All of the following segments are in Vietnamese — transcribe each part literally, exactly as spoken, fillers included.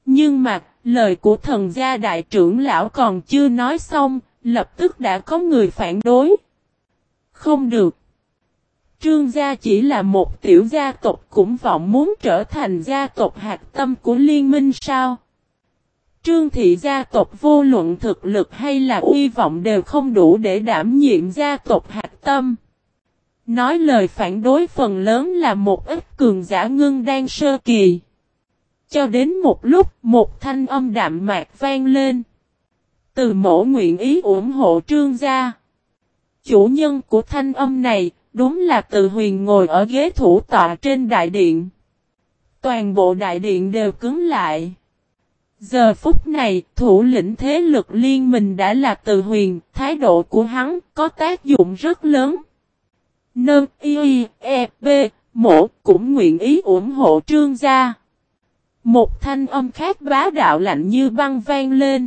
Nhưng mà, lời của thần gia đại trưởng lão còn chưa nói xong, lập tức đã có người phản đối. Không được. Trương gia chỉ là một tiểu gia tộc cũng vọng muốn trở thành gia tộc hạt tâm của liên minh sao? Trương thị gia tộc vô luận thực lực hay là uy vọng đều không đủ để đảm nhiệm gia tộc hạt tâm. Nói lời phản đối phần lớn là một ít cường giả ngưng đan sơ kỳ. Cho đến một lúc một thanh âm đạm mạc vang lên. Từ mẫu nguyện ý ủng hộ Trương gia. Chủ nhân của thanh âm này đúng là Từ Huyền ngồi ở ghế thủ tọa trên đại điện. Toàn bộ đại điện đều cứng lại. Giờ phút này, thủ lĩnh thế lực liên minh đã là Từ Huyền, thái độ của hắn có tác dụng rất lớn. Nâng y e b mộ cũng nguyện ý ủng hộ Trương gia. Một thanh âm khác bá đạo lạnh như băng vang lên.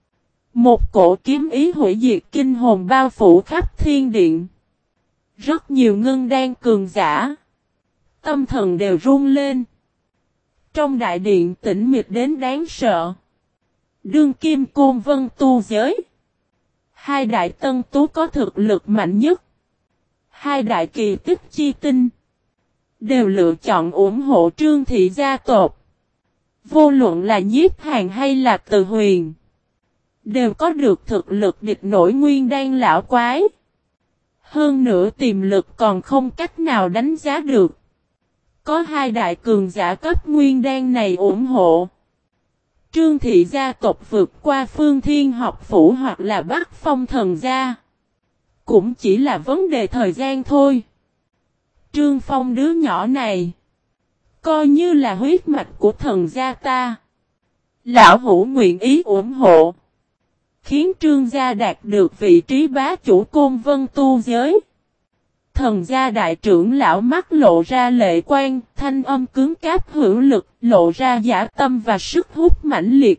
Một cổ kiếm ý hủy diệt kinh hồn bao phủ khắp thiên điện. Rất nhiều ngân đan cường giả. Tâm thần đều run lên. Trong đại điện tĩnh mịch đến đáng sợ. Đương kim côn vân tu giới. Hai đại tân tú có thực lực mạnh nhất. Hai đại kỳ tích chi tinh. Đều lựa chọn ủng hộ Trương thị gia tộc. Vô luận là Nhiếp Hàn hay là Từ Huyền. Đều có được thực lực địch nổi nguyên đan lão quái. Hơn nữa tiềm lực còn không cách nào đánh giá được. Có hai đại cường giả cấp nguyên đan này ủng hộ. Trương thị gia tộc vượt qua Phương Thiên học phủ hoặc là Bắc Phong thần gia. Cũng chỉ là vấn đề thời gian thôi. Trương Phong đứa nhỏ này. Coi như là huyết mạch của thần gia ta. Lão hữu nguyện ý ủng hộ. Khiến Trương gia đạt được vị trí bá chủ côn vân tu giới. Thần gia đại trưởng lão mắt lộ ra lệ quan, thanh âm cứng cáp hữu lực, lộ ra dã tâm và sức hút mãnh liệt.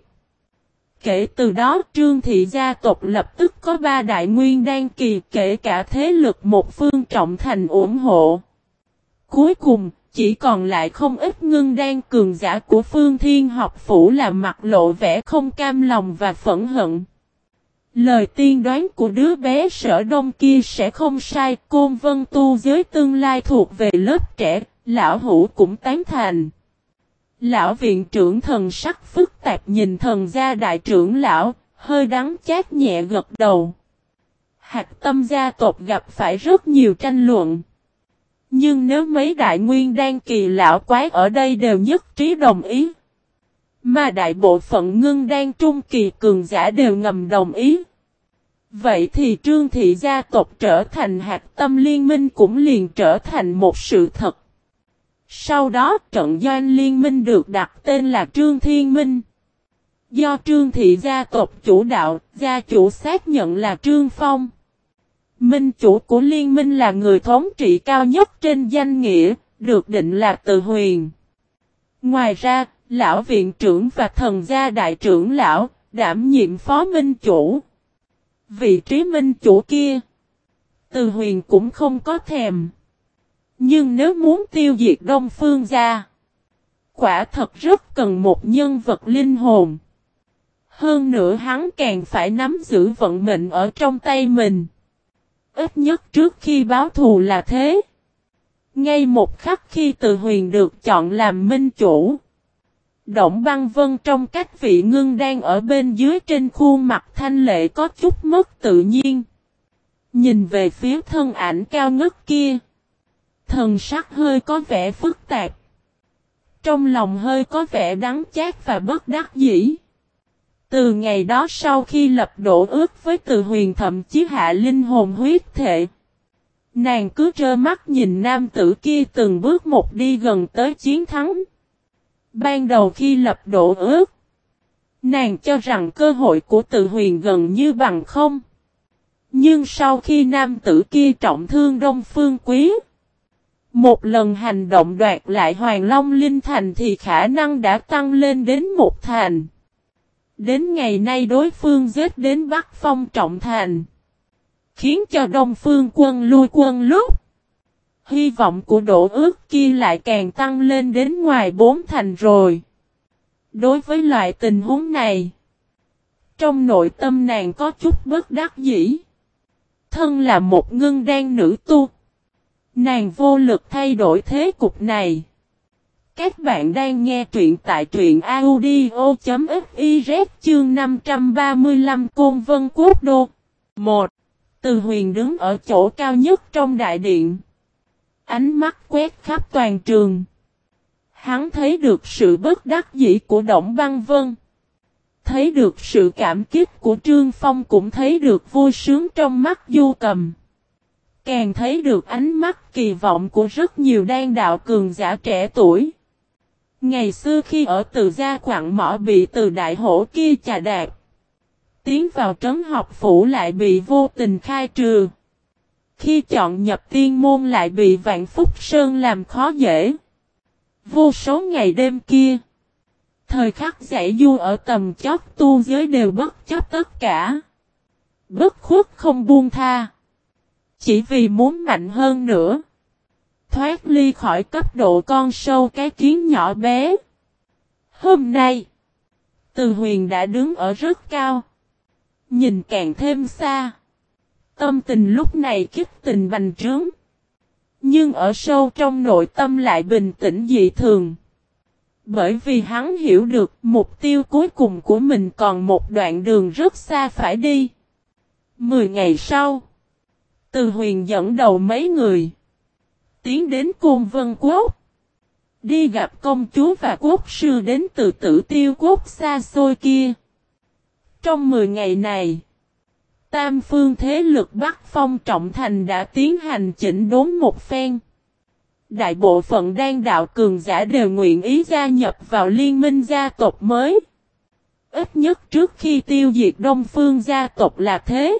Kể từ đó Trương thị gia tộc lập tức có ba đại nguyên đan kỳ, kể cả thế lực một phương trọng thành ủng hộ. Cuối cùng, chỉ còn lại không ít ngưng đan cường giả của Phương Thiên học phủ là mặt lộ vẻ không cam lòng và phẫn hận. Lời tiên đoán của đứa bé Sở Đông kia sẽ không sai, Côn Vân tu giới tương lai thuộc về lớp trẻ, lão hữu cũng tán thành. Lão viện trưởng thần sắc phức tạp nhìn thần gia đại trưởng lão, hơi đắng chát nhẹ gật đầu. Hạt tâm gia tộc gặp phải rất nhiều tranh luận. Nhưng nếu mấy đại nguyên đan kỳ lão quái ở đây đều nhất trí đồng ý. Mà đại bộ phận ngưng đan trung kỳ cường giả đều ngầm đồng ý. Vậy thì Trương thị gia tộc trở thành hạt tâm liên minh cũng liền trở thành một sự thật. Sau đó trận doanh liên minh được đặt tên là Trương Thiên Minh. Do Trương thị gia tộc chủ đạo, gia chủ xác nhận là Trương Phong. Minh chủ của liên minh là người thống trị cao nhất trên danh nghĩa, được định là Từ Huyền. Ngoài ra, lão viện trưởng và thần gia đại trưởng lão, đảm nhiệm phó minh chủ. Vị trí minh chủ kia, Từ Huyền cũng không có thèm. Nhưng nếu muốn tiêu diệt Đông Phương gia, quả thật rất cần một nhân vật linh hồn. Hơn nữa hắn càng phải nắm giữ vận mệnh ở trong tay mình. Ít nhất trước khi báo thù là thế. Ngay một khắc khi Từ Huyền được chọn làm minh chủ, Động Băng Vân trong cách vị ngưng đang ở bên dưới trên khuôn mặt thanh lệ có chút mất tự nhiên. Nhìn về phía thân ảnh cao ngất kia. Thần sắc hơi có vẻ phức tạp. Trong lòng hơi có vẻ đắng chát và bất đắc dĩ. Từ ngày đó sau khi lập đổ ước với Từ Huyền thậm chí hạ linh hồn huyết thệ. Nàng cứ trơ mắt nhìn nam tử kia từng bước một đi gần tới chiến thắng. Ban đầu khi lập đổ ước, nàng cho rằng cơ hội của Từ Huyền gần như bằng không. Nhưng sau khi nam tử kia trọng thương Đông Phương Quý, một lần hành động đoạt lại Hoàng Long Linh Thành thì khả năng đã tăng lên đến một thành. Đến ngày nay đối phương giết đến Bắc Phong Trọng Thành, khiến cho Đông Phương quân lui quân lúc. Hy vọng của đổ ước kia lại càng tăng lên đến ngoài bốn thành rồi. Đối với loại tình huống này, trong nội tâm nàng có chút bất đắc dĩ. Thân là một ngưng đan nữ tu, nàng vô lực thay đổi thế cục này. Các bạn đang nghe truyện tại truyện audio.fiz chương năm trăm ba mươi lăm Côn Vân Quốc Đô. một. Từ Huyền đứng ở chỗ cao nhất trong đại điện. Ánh mắt quét khắp toàn trường. Hắn thấy được sự bất đắc dĩ của Đổng Băng Vân. Thấy được sự cảm kích của Trương Phong, cũng thấy được vui sướng trong mắt Du Cầm. Càng thấy được ánh mắt kỳ vọng của rất nhiều đan đạo cường giả trẻ tuổi. Ngày xưa khi ở Từ Gia Quặng Mỏ bị Từ Đại Hổ kia chà đạp, tiến vào trấn học phủ lại bị vô tình khai trừ. Khi chọn nhập tiên môn lại bị Vạn Phúc Sơn làm khó dễ. Vô số ngày đêm kia, thời khắc giải du ở tầm chót tu giới đều bất chấp tất cả. Bất khuất không buông tha. Chỉ vì muốn mạnh hơn nữa. Thoát ly khỏi cấp độ con sâu cái kiến nhỏ bé. Hôm nay, Từ Huyền đã đứng ở rất cao. Nhìn càng thêm xa. Tâm tình lúc này kích tình bành trướng. Nhưng ở sâu trong nội tâm lại bình tĩnh dị thường. Bởi vì hắn hiểu được mục tiêu cuối cùng của mình còn một đoạn đường rất xa phải đi. Mười ngày sau, Từ Huyền dẫn đầu mấy người tiến đến Côn Vân Quốc. Đi gặp công chúa và quốc sư đến từ Tử Tiêu Quốc xa xôi kia. Trong mười ngày này, tam phương thế lực Bắc Phong Trọng Thành đã tiến hành chỉnh đốn một phen. Đại bộ phận đan đạo cường giả đều nguyện ý gia nhập vào liên minh gia tộc mới. Ít nhất trước khi tiêu diệt Đông Phương gia tộc là thế.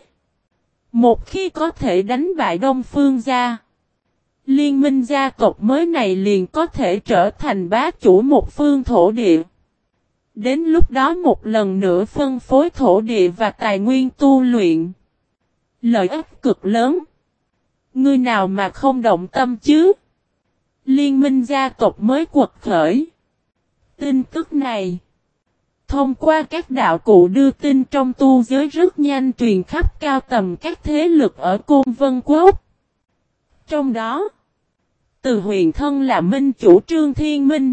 Một khi có thể đánh bại Đông Phương gia, liên minh gia tộc mới này liền có thể trở thành bá chủ một phương thổ địa. Đến lúc đó một lần nữa phân phối thổ địa và tài nguyên tu luyện. Lợi ích cực lớn. Người nào mà không động tâm chứ? Liên minh gia tộc mới quật khởi. Tin tức này, thông qua các đạo cụ đưa tin trong tu giới rất nhanh truyền khắp cao tầm các thế lực ở Côn Vân Quốc. Trong đó, Từ Huyền thân là minh chủ Trương Thiên Minh,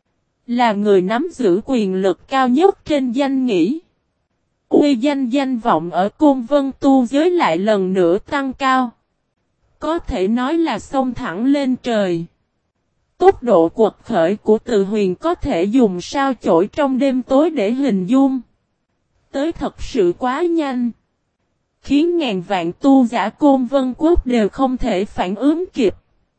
là người nắm giữ quyền lực cao nhất trên danh nghĩa. Uy danh danh vọng ở Côn Vân tu giới lại lần nữa tăng cao. Có thể nói là xông thẳng lên trời. Tốc độ quật khởi của Từ Huyền có thể dùng sao chổi trong đêm tối để hình dung. Tới thật sự quá nhanh. Khiến ngàn vạn tu giả Côn Vân Quốc đều không thể phản ứng kịp.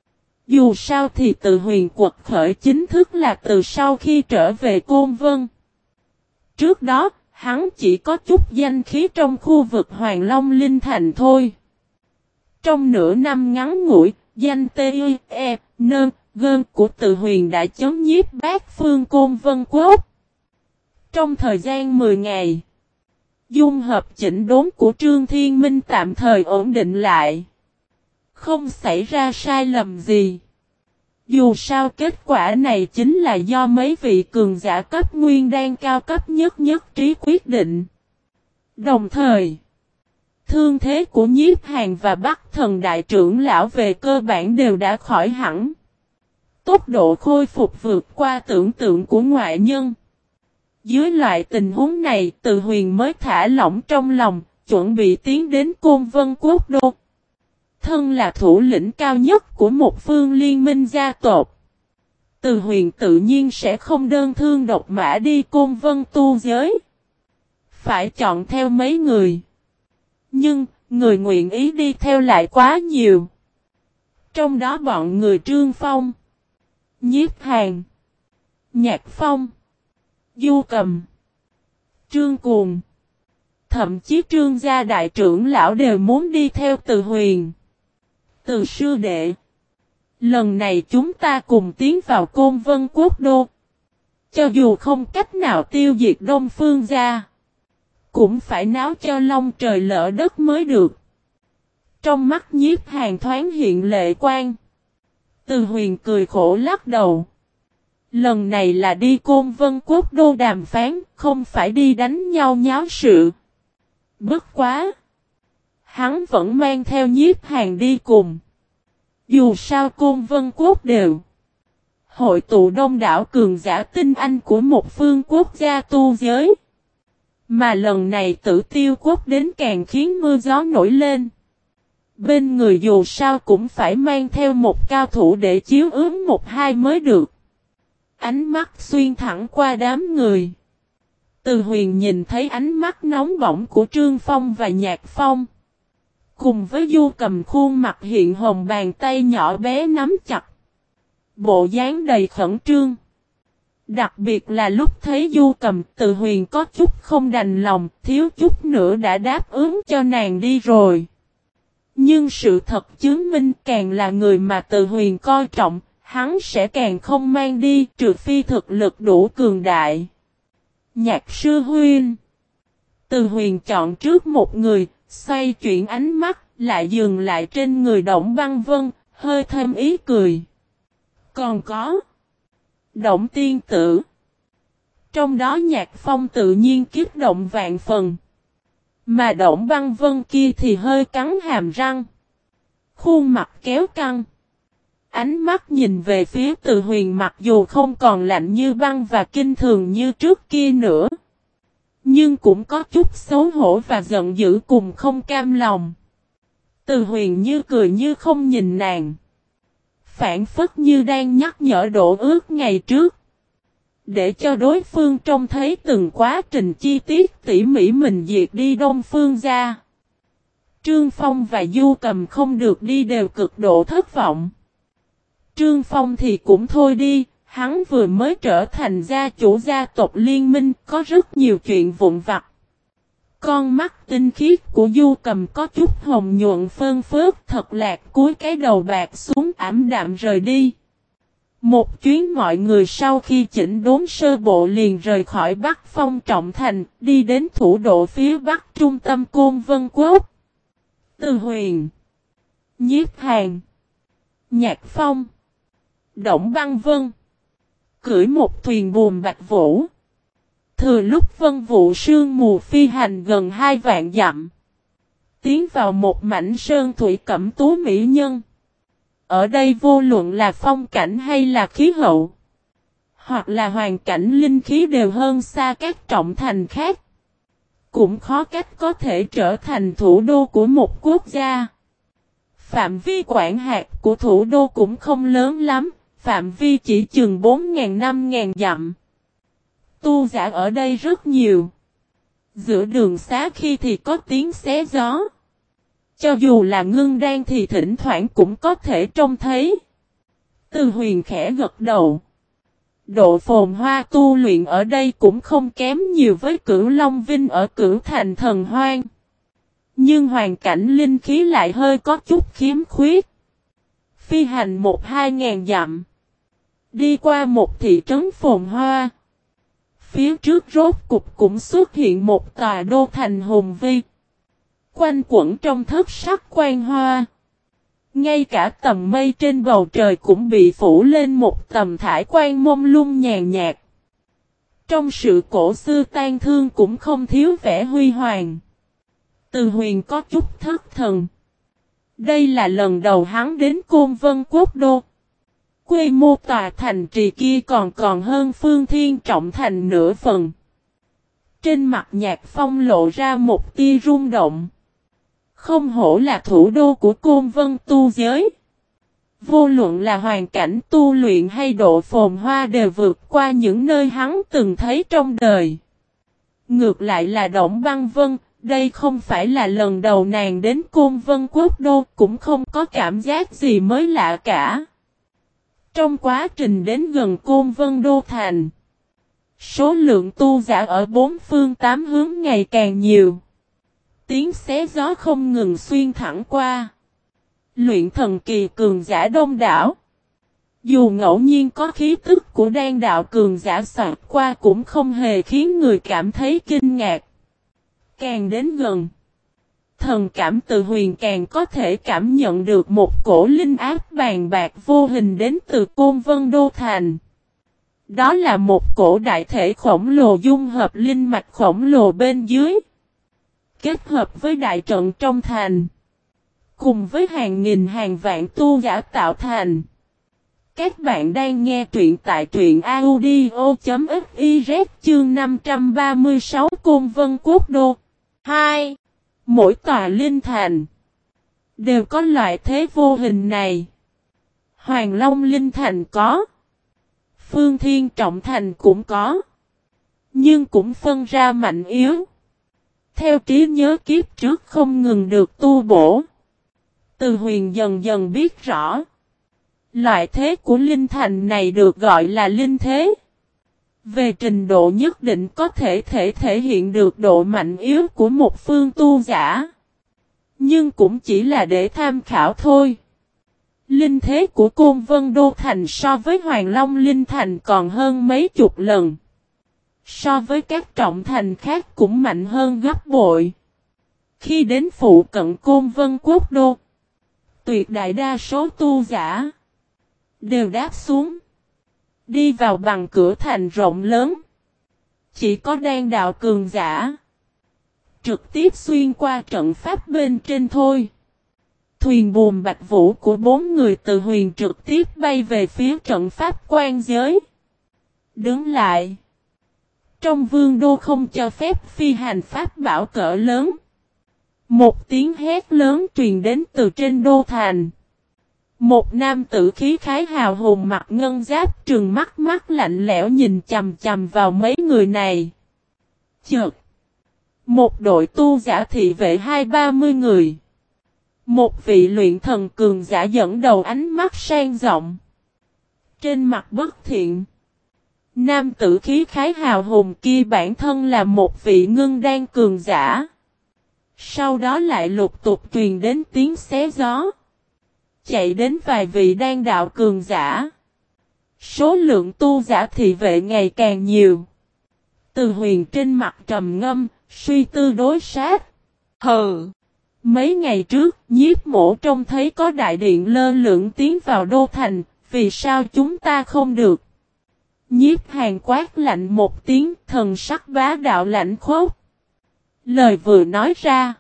Dù sao thì Từ Huyền quật khởi chính thức là từ sau khi trở về Côn Vân. Trước đó, hắn chỉ có chút danh khí trong khu vực Hoàng Long Linh Thành thôi. Trong nửa năm ngắn ngủi, danh T E N Gơn của Từ Huyền đã chấn nhiếp bát phương Côn Vân Quốc. Trong thời gian mười ngày, dung hợp chỉnh đốn của Trương Thiên Minh tạm thời ổn định lại. Không xảy ra sai lầm gì. Dù sao kết quả này chính là do mấy vị cường giả cấp nguyên đan cao cấp nhất nhất trí quyết định. Đồng thời, thương thế của Nhiếp Hàn và Bắc Thần Đại trưởng lão về cơ bản đều đã khỏi hẳn. Tốc độ khôi phục vượt qua tưởng tượng của ngoại nhân. Dưới loại tình huống này, Từ Huyền mới thả lỏng trong lòng, chuẩn bị tiến đến Côn Vân Quốc Đô. Thân là thủ lĩnh cao nhất của một phương liên minh gia tộc, Từ Huyền tự nhiên sẽ không đơn thương độc mã đi Côn Vân tu giới. Phải chọn theo mấy người. Nhưng, người nguyện ý đi theo lại quá nhiều. Trong đó bọn người Trương Phong, Nhiếp Hàn, Nhạc Phong, Du Cầm, Trương Cuồng, thậm chí Trương gia đại trưởng lão đều muốn đi theo Từ Huyền. Từ sư đệ, lần này chúng ta cùng tiến vào Côn Vân Quốc Đô. Cho dù không cách nào tiêu diệt Đông Phương gia, cũng phải náo cho long trời lỡ đất mới được. Trong mắt Nhiếp Hàn thoáng hiện lệ quang. Từ Huyền cười khổ lắc đầu. Lần này là đi Côn Vân Quốc đô đàm phán, không phải đi đánh nhau nháo sự. Bất quá! Hắn vẫn mang theo Nhiếp Hàn đi cùng. Dù sao Côn Vân Quốc đều hội tụ đông đảo cường giả tinh anh của một phương quốc gia tu giới. Mà lần này Tử Tiêu Quốc đến càng khiến mưa gió nổi lên. Bên người dù sao cũng phải mang theo một cao thủ để chiếu ứng một hai mới được. Ánh mắt xuyên thẳng qua đám người. Từ Huyền nhìn thấy ánh mắt nóng bỏng của Trương Phong và Nhạc Phong. Cùng với Du Cầm khuôn mặt hiện hồng, bàn tay nhỏ bé nắm chặt. Bộ dáng đầy khẩn trương. Đặc biệt là lúc thấy Du Cầm, Từ Huyền có chút không đành lòng, thiếu chút nữa đã đáp ứng cho nàng đi rồi. Nhưng sự thật chứng minh càng là người mà Từ Huyền coi trọng, hắn sẽ càng không mang đi, trừ phi thực lực đủ cường đại. Nhạc sư huynh. Từ Huyền chọn trước một người, xoay chuyển ánh mắt, lại dừng lại trên người Đổng Băng Vân, hơi thêm ý cười. Còn có Động Tiên Tử. Trong đó Nhạc Phong tự nhiên kích động vạn phần. Mà Đổng Băng Vân kia thì hơi cắn hàm răng. Khuôn mặt kéo căng. Ánh mắt nhìn về phía Từ Huyền, mặc dù không còn lạnh như băng và kinh thường như trước kia nữa. Nhưng cũng có chút xấu hổ và giận dữ cùng không cam lòng. Từ Huyền như cười như không nhìn nàng. Phản phất như đang nhắc nhở Đỗ Ước ngày trước. Để cho đối phương trông thấy từng quá trình chi tiết tỉ mỉ mình diệt đi Đông Phương gia. Trương Phong và Du Cầm không được đi đều cực độ thất vọng. Trương Phong thì cũng thôi đi, hắn vừa mới trở thành gia chủ gia tộc liên minh, có rất nhiều chuyện vụn vặt. Con mắt tinh khiết của Du Cầm có chút hồng nhuận phơn phớt, thật lạc cúi cái đầu bạc xuống, ảm đạm rời đi. Một chuyến mọi người sau khi chỉnh đốn sơ bộ liền rời khỏi Bắc Phong Trọng Thành, đi đến thủ đô phía Bắc trung tâm Côn Vân Quốc. Từ Huyền, Nhiếp Hàn, Nhạc Phong, Đổng Băng Vân cưỡi một thuyền buồm bạch vũ. Thừa lúc vân vụ sương mù phi hành gần hai vạn dặm. Tiến vào một mảnh sơn thủy cẩm tú mỹ nhân. Ở đây vô luận là phong cảnh hay là khí hậu, hoặc là hoàn cảnh linh khí đều hơn xa các trọng thành khác. Cũng khó cách có thể trở thành thủ đô của một quốc gia. Phạm vi quản hạt của thủ đô cũng không lớn lắm, phạm vi chỉ chừng bốn nghìn năm nghìn dặm. Tu giả ở đây rất nhiều. Giữa đường xá khi thì có tiếng xé gió. Cho dù là ngưng đan thì thỉnh thoảng cũng có thể trông thấy. Từ Huyền khẽ gật đầu. Độ phồn hoa tu luyện ở đây cũng không kém nhiều với Cửu Long Vinh ở Cửu Thành Thần Hoang. Nhưng hoàn cảnh linh khí lại hơi có chút khiếm khuyết. Phi hành một hai ngàn dặm. Đi qua một thị trấn phồn hoa. Phía trước rốt cục cũng xuất hiện một tòa đô thành hùng vi. Quanh quẩn trong thất sắc quan hoa. Ngay cả tầm mây trên bầu trời cũng bị phủ lên một tầm thải quang mông lung nhàn nhạt. Trong sự cổ xưa tan thương cũng không thiếu vẻ huy hoàng. Từ Huyền có chút thất thần. Đây là lần đầu hắn đến Côn Vân Quốc đô. Quy mô tòa thành trì kia còn còn hơn Phương Thiên Trọng Thành nửa phần. Trên mặt Nhạc Phong lộ ra một tia rung động. Không hổ là thủ đô của Côn Vân tu giới. Vô luận là hoàn cảnh tu luyện hay độ phồn hoa đều vượt qua những nơi hắn từng thấy trong đời. Ngược lại là Đổng Băng Vân, đây không phải là lần đầu nàng đến Côn Vân Quốc đô, cũng không có cảm giác gì mới lạ cả. Trong quá trình đến gần Côn Vân đô thành, số lượng tu giả ở bốn phương tám hướng ngày càng nhiều. Tiếng xé gió không ngừng xuyên thẳng qua. Luyện thần kỳ cường giả đông đảo. Dù ngẫu nhiên có khí tức của đan đạo cường giả soạt qua cũng không hề khiến người cảm thấy kinh ngạc. Càng đến gần, thần cảm Từ Huyền càng có thể cảm nhận được một cổ linh áp bàn bạc vô hình đến từ Côn Vân đô thành. Đó là một cổ đại thể khổng lồ dung hợp linh mạch khổng lồ bên dưới. Kết hợp với đại trận trong thành. Cùng với hàng nghìn hàng vạn tu giả tạo thành. Các bạn đang nghe truyện tại truyện audio.fiz chương năm trăm ba mươi sáu Côn Vân Quốc Đô. hai. Mỗi tòa linh thành đều có loại thế vô hình này. Hoàng Long Linh Thành có. Phương Thiên Trọng Thành cũng có. Nhưng cũng phân ra mạnh yếu. Theo trí nhớ kiếp trước không ngừng được tu bổ. Từ Huyền dần dần biết rõ. Loại thế của Linh Thành này được gọi là Linh Thế. Về trình độ nhất định có thể thể thể hiện được độ mạnh yếu của một phương tu giả. Nhưng cũng chỉ là để tham khảo thôi. Linh thế của Côn Vân Đô Thành so với Hoàng Long Linh Thành còn hơn mấy chục lần. So với các trọng thành khác cũng mạnh hơn gấp bội. Khi đến phụ cận Côn Vân Quốc Đô, tuyệt đại đa số tu giả đều đáp xuống. Đi vào bằng cửa thành rộng lớn. Chỉ có đan đạo cường giả trực tiếp xuyên qua trận pháp bên trên thôi. Thuyền buồm Bạch Vũ của bốn người từ Huyền trực tiếp bay về phía trận pháp quan giới. Đứng lại. Trong vương đô không cho phép phi hành pháp bảo cỡ lớn. Một tiếng hét lớn truyền đến từ trên đô thành. Một nam tử khí khái hào hùng mặt ngân giáp trừng mắt mắt lạnh lẽo nhìn chầm chầm vào mấy người này. Chợt. Một đội tu giả thị vệ hai ba mươi người. Một vị luyện thần cường giả dẫn đầu ánh mắt sang rộng. Trên mặt bất thiện. Nam tử khí khái hào hùng kia bản thân là một vị ngưng đan cường giả. Sau đó lại lục tục truyền đến tiếng xé gió. Chạy đến vài vị đan đạo cường giả. Số lượng tu giả thị vệ ngày càng nhiều. Từ Huyền trên mặt trầm ngâm, suy tư đối sát. Hừ. Mấy ngày trước, Nhiếp Mổ trông thấy có đại điện lơ lửng tiến vào đô thành, vì sao chúng ta không được? Nhiếp Hàn quát lạnh một tiếng, thần sắc bá đạo lạnh khốc. Lời vừa nói ra.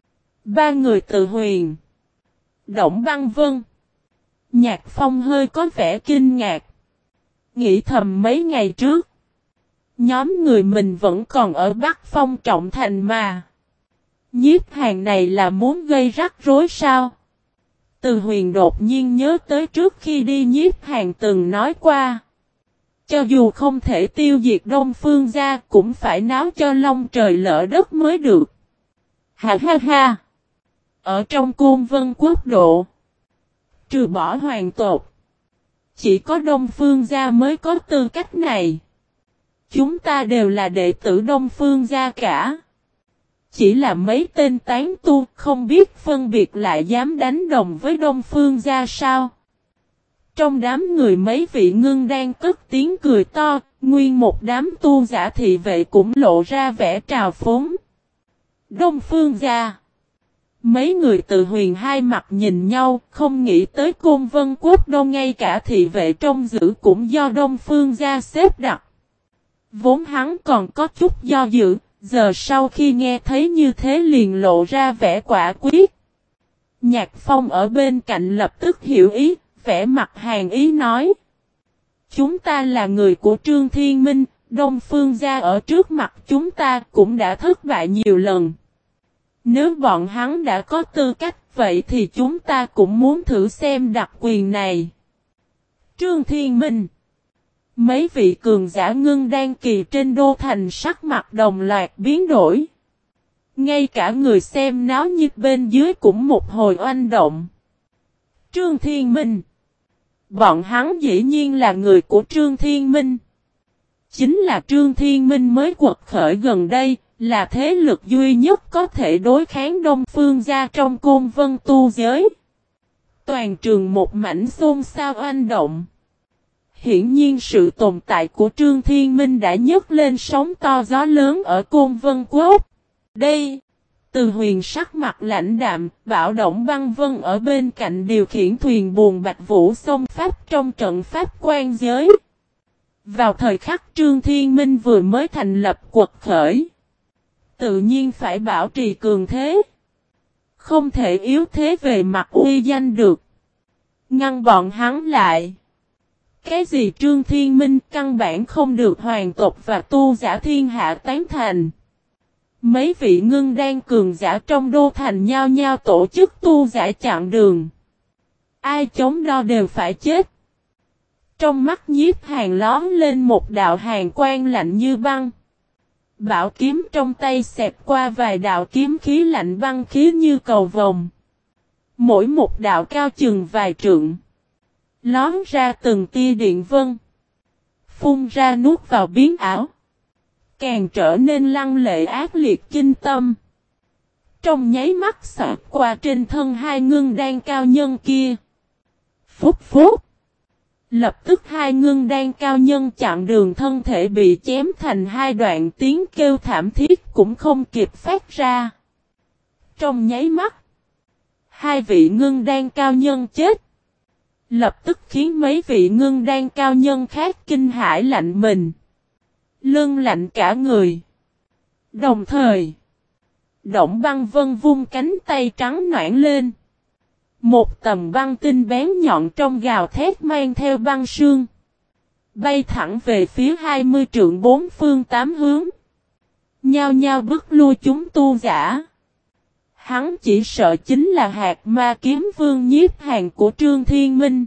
Ba người Từ Huyền, Động Băng Vân, Nhạc Phong hơi có vẻ kinh ngạc. Nghĩ thầm mấy ngày trước. Nhóm người mình vẫn còn ở Bắc Phong Trọng Thành mà. Nhiếp Hàn này là muốn gây rắc rối sao? Từ Huyền đột nhiên nhớ tới trước khi đi Nhiếp Hàn từng nói qua. Cho dù không thể tiêu diệt Đông Phương gia cũng phải náo cho long trời lỡ đất mới được. Ha ha ha! Ở trong Côn Vân Quốc độ, trừ bỏ hoàng tộc, chỉ có Đông Phương gia mới có tư cách này. Chúng ta đều là đệ tử Đông Phương gia cả. Chỉ là mấy tên tán tu không biết phân biệt lại dám đánh đồng với Đông Phương gia sao. Trong đám người mấy vị ngưng đang cất tiếng cười to, nguyên một đám tu giả thị vệ cũng lộ ra vẻ trào phúng. Đông Phương gia. Mấy người Từ Huyền hai mặt nhìn nhau, không nghĩ tới Côn Vân Quốc đâu ngay cả thị vệ trong giữ cũng do Đông Phương gia xếp đặt. Vốn hắn còn có chút do dự, giờ sau khi nghe thấy như thế liền lộ ra vẻ quả quyết. Nhạc Phong ở bên cạnh lập tức hiểu ý, vẻ mặt hàn ý nói. Chúng ta là người của Trương Thiên Minh, Đông Phương gia ở trước mặt chúng ta cũng đã thất bại nhiều lần. Nếu bọn hắn đã có tư cách, vậy thì chúng ta cũng muốn thử xem đặc quyền này. Trương Thiên Minh. Mấy vị cường giả ngưng đan kỳ trên đô thành sắc mặt đồng loạt biến đổi. Ngay cả người xem náo nhiệt bên dưới cũng một hồi oanh động. Trương Thiên Minh. Bọn hắn dĩ nhiên là người của Trương Thiên Minh. Chính là Trương Thiên Minh mới quật khởi gần đây, là thế lực duy nhất có thể đối kháng Đông Phương gia trong Côn Vân tu giới. Toàn trường một mảnh xôn xao oanh động. Hiển nhiên sự tồn tại của Trương Thiên Minh đã nhấc lên sóng to gió lớn ở Côn Vân Quốc. Đây, Từ Huyền sắc mặt lãnh đạm, bảo Động Băng Vân ở bên cạnh điều khiển thuyền buồm Bạch Vũ xông pháp trong trận pháp quan giới. Vào thời khắc Trương Thiên Minh vừa mới thành lập quật khởi, tự nhiên phải bảo trì cường thế. Không thể yếu thế về mặt uy danh được. Ngăn bọn hắn lại. Cái gì Trương Thiên Minh căn bản không được hoàng tộc và tu giả thiên hạ tán thành. Mấy vị ngưng đan cường giả trong đô thành nhao nhao tổ chức tu giả chặn đường. Ai chống đo đều phải chết. Trong mắt Nhiếp Hàn lóm lên một đạo hàn quang lạnh như băng. Bảo kiếm trong tay xẹt qua vài đạo kiếm khí lạnh băng khí như cầu vồng. Mỗi một đạo cao chừng vài trượng. Lóm ra từng tia điện vân. Phun ra nuốt vào biến ảo. Càng trở nên lăng lệ ác liệt chinh tâm. Trong nháy mắt xẹt qua trên thân hai ngưng đan cao nhân kia. Phúc phúc. Lập tức hai ngưng đan cao nhân chặn đường thân thể bị chém thành hai đoạn, tiếng kêu thảm thiết cũng không kịp phát ra. Trong nháy mắt, hai vị ngưng đan cao nhân chết. Lập tức khiến mấy vị ngưng đan cao nhân khác kinh hãi lạnh mình. Lưng lạnh cả người. Đồng thời, Động Băng Vân vung cánh tay trắng noãn lên. Một tầm băng tinh bén nhọn trong gào thét mang theo băng sương. Bay thẳng về phía hai mươi trượng bốn phương tám hướng. Nhao nhao bức lui chúng tu giả. Hắn chỉ sợ chính là hạt ma kiếm vương Nhiếp Hàn của Trương Thiên Minh.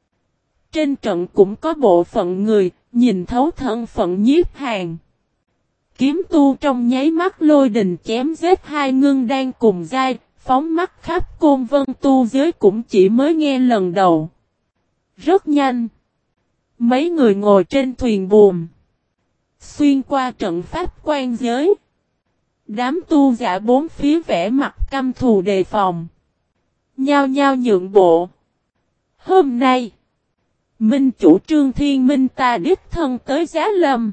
Trên trận cũng có bộ phận người, nhìn thấu thân phận Nhiếp Hàn. Kiếm tu trong nháy mắt lôi đình chém giết hai ngưng đang cùng giai. Phóng mắt khắp Côn Vân tu giới cũng chỉ mới nghe lần đầu. Rất nhanh. Mấy người ngồi trên thuyền buồm. Xuyên qua trận pháp quan giới. Đám tu giả bốn phía vẽ mặt căm thù đề phòng. Nhao nhao nhượng bộ. Hôm nay. Minh chủ Trương Thiên Minh ta đích thân tới Giá Lâm.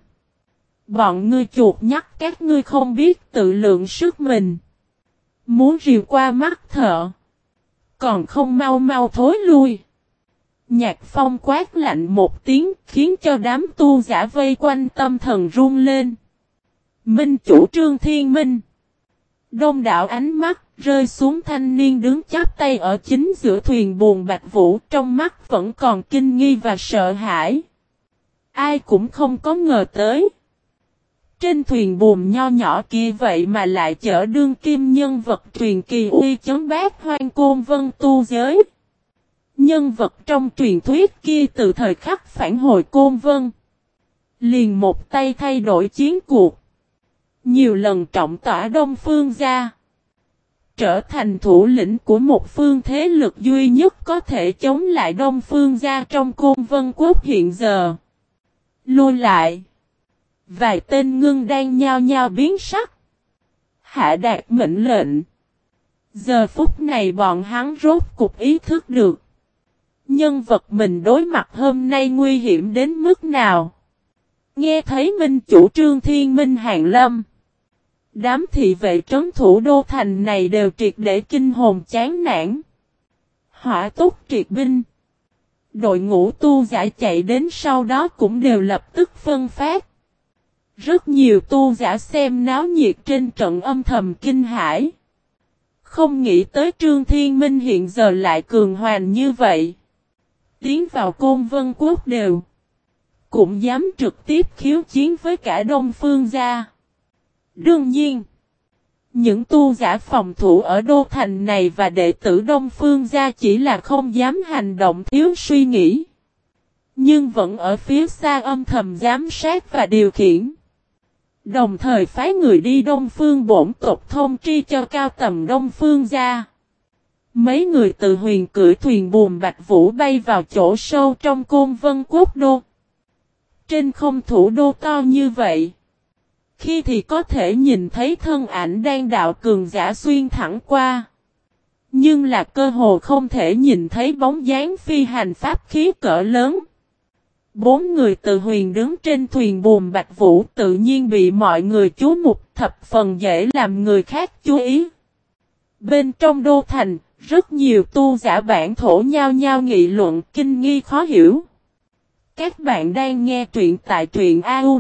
Bọn ngươi chuột nhắt các ngươi không biết tự lượng sức mình. Muốn rìu qua mắt thợ. Còn không mau mau thối lui. Nhạc Phong quát lạnh một tiếng khiến cho đám tu giả vây quanh tâm thần run lên. Minh chủ Trương Thiên Minh. Đông đảo ánh mắt rơi xuống thanh niên đứng chắp tay ở chính giữa thuyền buồm Bạch Vũ, trong mắt vẫn còn kinh nghi và sợ hãi. Ai cũng không có ngờ tới. Trên thuyền buồm nho nhỏ kia vậy mà lại chở đương kim nhân vật truyền kỳ uy chấn bát hoang Côn Vân tu giới. Nhân vật trong truyền thuyết kia từ thời khắc phản hồi Côn Vân. Liền một tay thay đổi chiến cuộc. Nhiều lần trọng tỏa Đông Phương gia. Trở thành thủ lĩnh của một phương thế lực duy nhất có thể chống lại Đông Phương gia trong Côn Vân quốc hiện giờ. Lui lại. Vài tên ngưng đang nhao nhao biến sắc. Hạ đạt mệnh lệnh. Giờ phút này bọn hắn rốt cục ý thức được. Nhân vật mình đối mặt hôm nay nguy hiểm đến mức nào. Nghe thấy Minh chủ Trương Thiên Minh hàng lâm. Đám thị vệ trấn thủ đô thành này đều triệt để kinh hồn chán nản. Hỏa túc triệt binh. Đội ngũ tu giả chạy đến sau đó cũng đều lập tức phân phát. Rất nhiều tu giả xem náo nhiệt trên trận âm thầm kinh hãi. Không nghĩ tới Trương Thiên Minh hiện giờ lại cường hoành như vậy. Tiến vào Côn Vân quốc đều. Cũng dám trực tiếp khiếu chiến với cả Đông Phương gia. Đương nhiên. Những tu giả phòng thủ ở đô thành này và đệ tử Đông Phương gia chỉ là không dám hành động thiếu suy nghĩ. Nhưng vẫn ở phía xa âm thầm giám sát và điều khiển. Đồng thời phái người đi Đông Phương bổn tộc thông tri cho cao tầm Đông Phương gia. Mấy người từ huyền cưỡi thuyền buồm Bạch Vũ bay vào chỗ sâu trong Côn Vân quốc đô. Trên không thủ đô to như vậy. Khi thì có thể nhìn thấy thân ảnh đang đạo cường giả xuyên thẳng qua. Nhưng là cơ hồ không thể nhìn thấy bóng dáng phi hành pháp khí cỡ lớn. Bốn người từ huyền đứng trên thuyền buồm Bạch Vũ tự nhiên bị mọi người chú mục, thập phần dễ làm người khác chú ý. Bên trong đô thành, rất nhiều tu giả bản thổ nhao nhao nghị luận kinh nghi khó hiểu. Các bạn đang nghe truyện tại truyện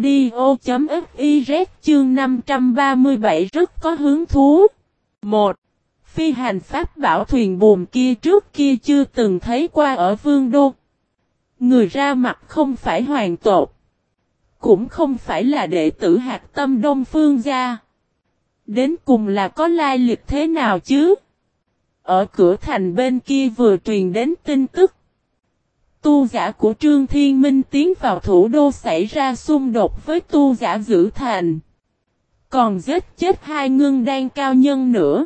audio.fiz chương năm trăm ba mươi bảy rất có hứng thú. một. Phi hành pháp bảo thuyền buồm kia trước kia chưa từng thấy qua ở Vương Đô. Người ra mặt không phải Hoàng tộc, cũng không phải là đệ tử hạt tâm Đông Phương gia. Đến cùng là có lai lịch thế nào chứ? Ở cửa thành bên kia vừa truyền đến tin tức. Tu giả của Trương Thiên Minh tiến vào thủ đô xảy ra xung đột với tu giả giữ thành. Còn giết chết hai ngưng đan cao nhân nữa.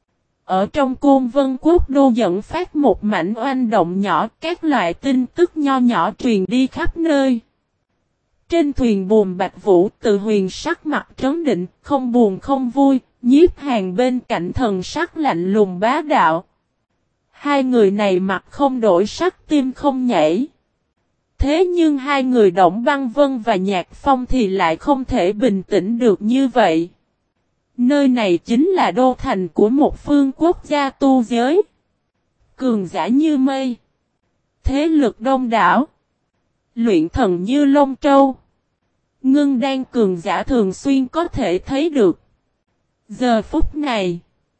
Ở trong Côn Vân Quốc đô dẫn phát một mảnh oanh động nhỏ, các loại tin tức nho nhỏ truyền đi khắp nơi. Trên thuyền buồm Bạch Vũ Từ Huyền sắc mặt trấn định, không buồn không vui, Nhiếp Hàn bên cạnh thần sắc lạnh lùng bá đạo. Hai người này mặt không đổi sắc tim không nhảy. Thế nhưng hai người Đổng Băng Vân và Nhạc Phong thì lại không thể bình tĩnh được như vậy. Nơi này chính là đô thành của một phương quốc gia tu giới. Cường giả như mây. Thế lực đông đảo. Luyện thần như lông trâu. Ngưng đan cường giả thường xuyên có thể thấy được. Giờ phút này.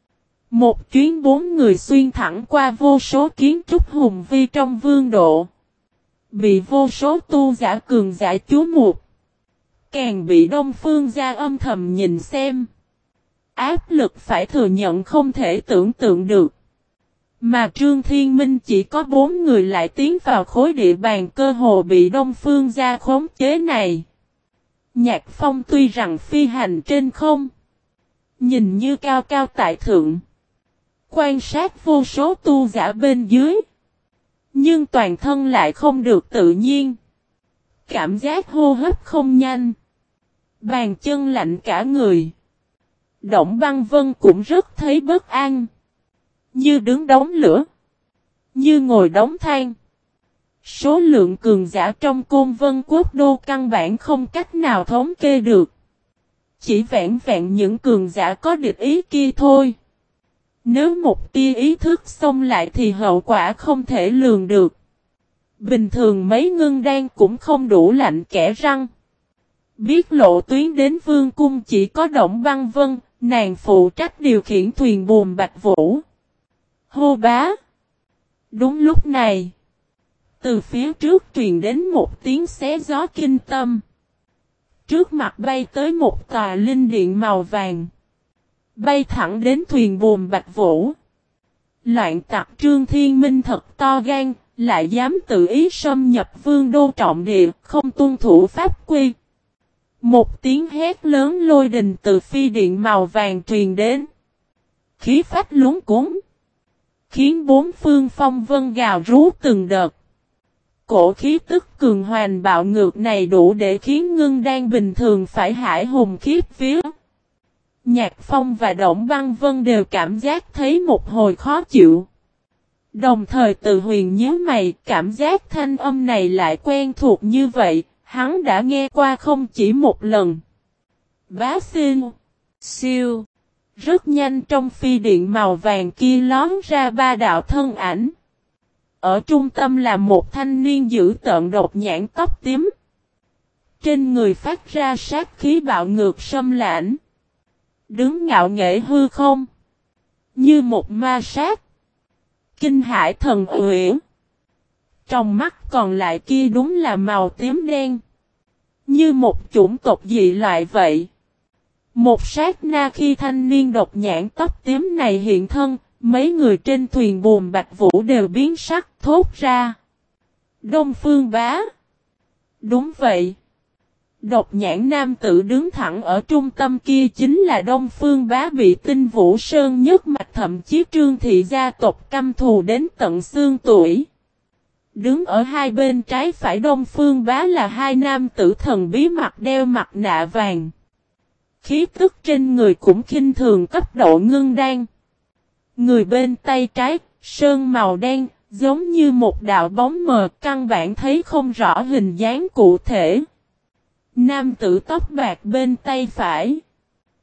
Một chuyến bốn người xuyên thẳng qua vô số kiến trúc hùng vi trong vương độ. Bị vô số tu giả cường giả chú mục. Càng bị Đông Phương gia âm thầm nhìn xem. Áp lực phải thừa nhận không thể tưởng tượng được. Mà Trương Thiên Minh chỉ có bốn người lại tiến vào khối địa bàn cơ hồ bị Đông Phương gia khống chế này. Nhạc Phong tuy rằng phi hành trên không. Nhìn như cao cao tại thượng. Quan sát vô số tu giả bên dưới. Nhưng toàn thân lại không được tự nhiên. Cảm giác hô hấp không nhanh. Bàn chân lạnh cả người. Đổng Băng Vân cũng rất thấy bất an. Như đứng đống lửa. Như ngồi đống than. Số lượng cường giả trong Côn Vân Quốc đô căn bản không cách nào thống kê được. Chỉ vẹn vẹn những cường giả có địch ý kia thôi. Nếu một tia ý thức xông lại thì hậu quả không thể lường được. Bình thường mấy ngưng đan cũng không đủ lạnh kẻ răng. Biết lộ tuyến đến vương cung chỉ có Đổng Băng Vân, nàng phụ trách điều khiển thuyền buồm Bạch Vũ. Hô bá! Đúng lúc này, từ phía trước truyền đến một tiếng xé gió kinh tâm. Trước mặt bay tới một tòa linh điện màu vàng. Bay thẳng đến thuyền buồm Bạch Vũ. Loạn tặc Trương Thiên Minh thật to gan, lại dám tự ý xâm nhập vương đô trọng địa, không tuân thủ pháp quy. Một tiếng hét lớn lôi đình từ phi điện màu vàng truyền đến. Khí phách luống cuốn. Khiến bốn phương phong vân gào rú từng đợt. Cổ khí tức cường hoành bạo ngược này đủ để khiến ngưng đan bình thường phải hải hùng khiếp vía. Nhạc Phong và Đổng Băng Vân đều cảm giác thấy một hồi khó chịu. Đồng thời Từ Huyền nhíu mày, cảm giác thanh âm này lại quen thuộc như vậy, hắn đã nghe qua không chỉ một lần. Bá siêu, siêu, rất nhanh trong phi điện màu vàng kia lóm ra ba đạo thân ảnh. Ở trung tâm là một thanh niên giữ tợn độc nhãn tóc tím. Trên người phát ra sát khí bạo ngược xâm lãnh. Đứng ngạo nghễ hư không. Như một ma sát. Kinh hải thần uyển. Trong mắt còn lại kia đúng là màu tím đen. Như một chủng tộc dị loại vậy. Một sát na khi thanh niên độc nhãn tóc tím này hiện thân. Mấy người trên thuyền buồm Bạch Vũ đều biến sắc thốt ra. Đông Phương bá. Đúng vậy. Độc nhãn nam tử đứng thẳng ở trung tâm kia chính là Đông Phương bá bị Tinh Vũ Sơn nhất mạch thậm chí Trương thị gia tộc căm thù đến tận xương tuổi. Đứng ở hai bên trái phải Đông Phương bá là hai nam tử thần bí mặt đeo mặt nạ vàng. Khí tức trên người cũng khinh thường cấp độ ngưng đan. Người bên tay trái, sơn màu đen, giống như một đạo bóng mờ căn bản thấy không rõ hình dáng cụ thể. Nam tử tóc bạc bên tay phải.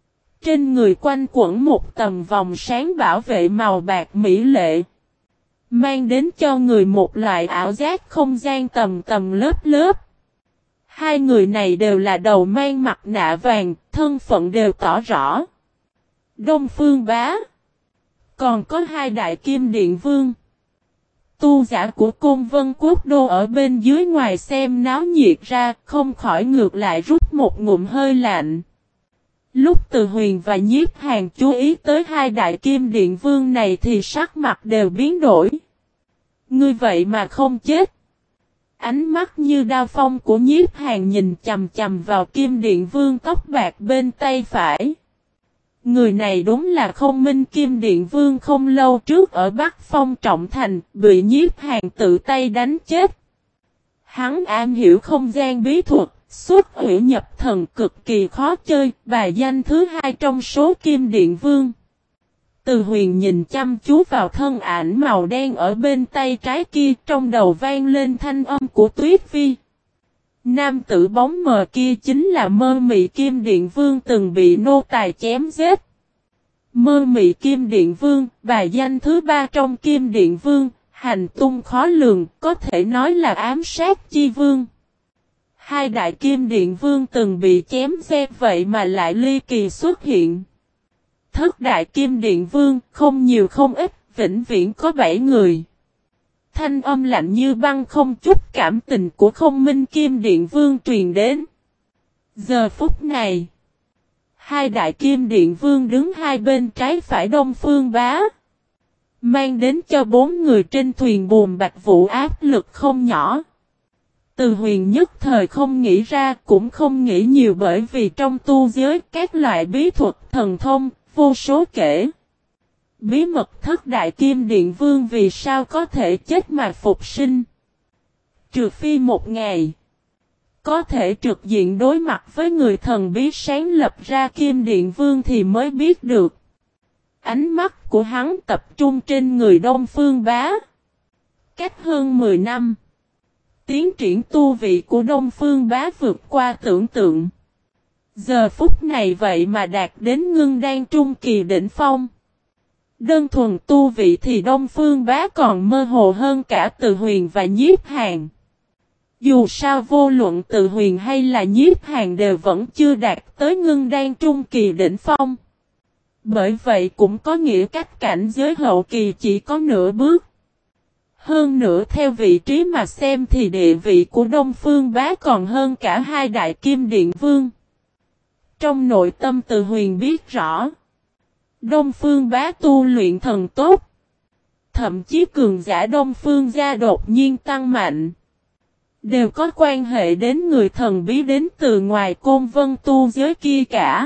Trên người quanh quẩn một tầng vòng sáng bảo vệ màu bạc mỹ lệ. mang đến cho người một loại ảo giác không gian tầng tầng lớp lớp. Hai người này đều là đầu mang mặt nạ vàng, thân phận đều tỏ rõ. Đông Phương Bá. Còn có hai đại kim điện vương. Tu giả của Côn Vân Quốc Đô ở bên dưới ngoài xem náo nhiệt ra, không khỏi ngược lại rút một ngụm hơi lạnh. Lúc Từ Huyền và Nhiếp Hàn chú ý tới hai đại kim điện vương này thì sắc mặt đều biến đổi. Ngươi vậy mà không chết. Ánh mắt như đao phong của Nhiếp Hàn nhìn chầm chầm vào kim điện vương tóc bạc bên tay phải. Người này đúng là Không Minh Kim Điện Vương không lâu trước ở Bắc Phong Trọng Thành, bị Nhiếp Hàn tự tay đánh chết. Hắn am hiểu không gian bí thuật, xuất hủy nhập thần cực kỳ khó chơi, bài danh thứ hai trong số Kim Điện Vương. Từ Huyền nhìn chăm chú vào thân ảnh màu đen ở bên tay trái kia, trong đầu vang lên thanh âm của Tuyết Phi. Nam tử bóng mờ kia chính là Mơ Mị Kim Điện Vương từng bị nô tài chém giết. Mơ Mị Kim Điện Vương, bài danh thứ ba trong Kim Điện Vương, hành tung khó lường, có thể nói là ám sát chi vương. Hai đại Kim Điện Vương từng bị chém giết vậy mà lại ly kỳ xuất hiện. Thất đại Kim Điện Vương, không nhiều không ít, vĩnh viễn có bảy người. Thanh âm lạnh như băng không chút cảm tình của Không Minh Kim Điện Vương truyền đến. Giờ phút này, hai đại Kim Điện Vương đứng hai bên trái phải Đông Phương Bá, mang đến cho bốn người trên thuyền buồm Bạch Vũ áp lực không nhỏ. Từ Huyền nhất thời không nghĩ ra, cũng không nghĩ nhiều, bởi vì trong tu giới các loại bí thuật thần thông vô số kể. Bí mật thất đại Kim Điện Vương vì sao có thể chết mà phục sinh. Trừ phi một ngày, có thể trực diện đối mặt với người thần bí sáng lập ra Kim Điện Vương thì mới biết được. Ánh mắt của hắn tập trung trên người Đông Phương Bá. Cách hơn mười năm, tiến triển tu vị của Đông Phương Bá vượt qua tưởng tượng. Giờ phút này vậy mà đạt đến ngưng đan trung kỳ đỉnh phong. Đơn thuần tu vị thì Đông Phương Bá còn mơ hồ hơn cả Từ Huyền và Nhiếp Hàn. Dù sao vô luận Từ Huyền hay là Nhiếp Hàn đều vẫn chưa đạt tới ngưng đan trung kỳ đỉnh phong. Bởi vậy cũng có nghĩa cách cảnh giới hậu kỳ chỉ có nửa bước. Hơn nữa theo vị trí mà xem thì địa vị của Đông Phương Bá còn hơn cả hai đại Kim Điện Vương. Trong nội tâm Từ Huyền biết rõ, Đông Phương Bá tu luyện thần tốt. Thậm chí cường giả Đông Phương gia đột nhiên tăng mạnh, đều có quan hệ đến người thần bí đến từ ngoài Côn Vân tu giới kia cả.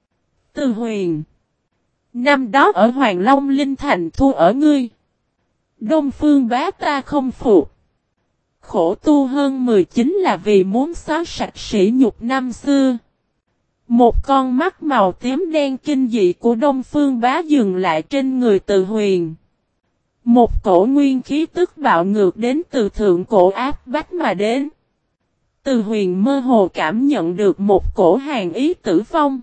Từ Huyền, năm đó ở Hoàng Long Linh Thành thua ở ngươi. Đông Phương Bá ta không phục. Khổ tu hơn mười chín là vì muốn xóa sạch sỉ nhục năm xưa. Một con mắt màu tím đen kinh dị của Đông Phương Bá dừng lại trên người Từ Huyền. Một cổ nguyên khí tức bạo ngược đến từ thượng cổ áp bách mà đến. Từ Huyền mơ hồ cảm nhận được một cổ hàn ý tử vong.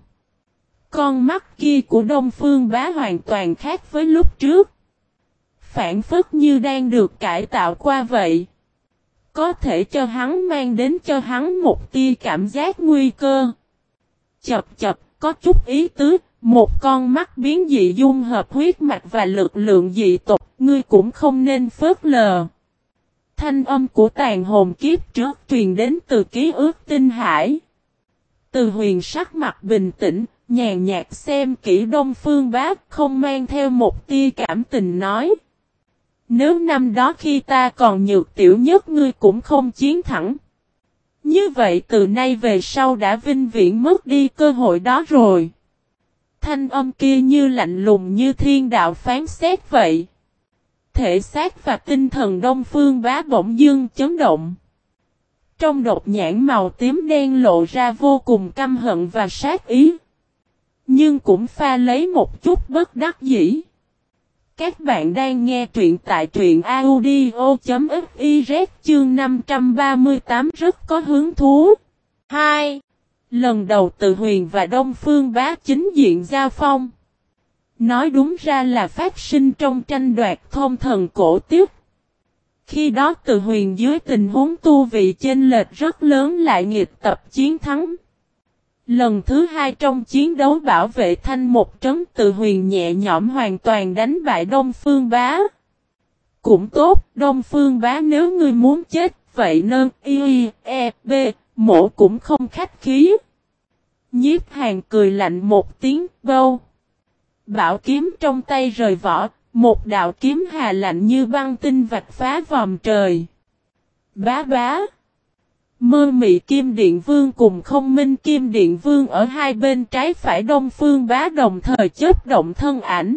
Con mắt kia của Đông Phương Bá hoàn toàn khác với lúc trước. Phản phất như đang được cải tạo qua vậy. Có thể cho hắn mang đến cho hắn một tia cảm giác nguy cơ. Chập chập, có chút ý tứ, một con mắt biến dị dung hợp huyết mạch và lực lượng dị tộc, ngươi cũng không nên phớt lờ. Thanh âm của tàn hồn kiếp trước truyền đến từ ký ức tinh hải. Từ Huyền sắc mặt bình tĩnh, nhàn nhạt xem kỹ Đông Phương Bá, không mang theo một tia cảm tình nói. Nếu năm đó khi ta còn nhược tiểu nhất ngươi cũng không chiến thắng. Như vậy từ nay về sau đã vinh viễn mất đi cơ hội đó rồi. Thanh âm kia như lạnh lùng như thiên đạo phán xét vậy. Thể xác và tinh thần Đông Phương Bá bỗng dưng chấn động. Trong đột nhãn màu tím đen lộ ra vô cùng căm hận và sát ý. Nhưng cũng pha lấy một chút bất đắc dĩ. Các bạn đang nghe truyện tại truyện audio.fiz chương năm trăm ba mươi tám rất có hứng thú. hai. Lần đầu Từ Huyền và Đông Phương Bá chính diện giao phong. Nói đúng ra là phát sinh trong tranh đoạt thông thần cổ tiếp. Khi đó Từ Huyền dưới tình huống tu vị chênh lệch rất lớn lại nghịch tập chiến thắng. Lần thứ hai trong chiến đấu bảo vệ thanh một trấn, Từ Huyền nhẹ nhõm hoàn toàn đánh bại Đông Phương Bá. Cũng tốt, Đông Phương Bá nếu ngươi muốn chết, vậy nơn y e b mổ cũng không khách khí. Nhiếp Hàn cười lạnh một tiếng, bâu. Bảo kiếm trong tay rời vỏ, một đạo kiếm hà lạnh như băng tinh vạch phá vòm trời. Bá bá. Mơ Mị Kim Điện Vương cùng Không Minh Kim Điện Vương ở hai bên trái phải Đông Phương Bá đồng thời chớp động thân ảnh.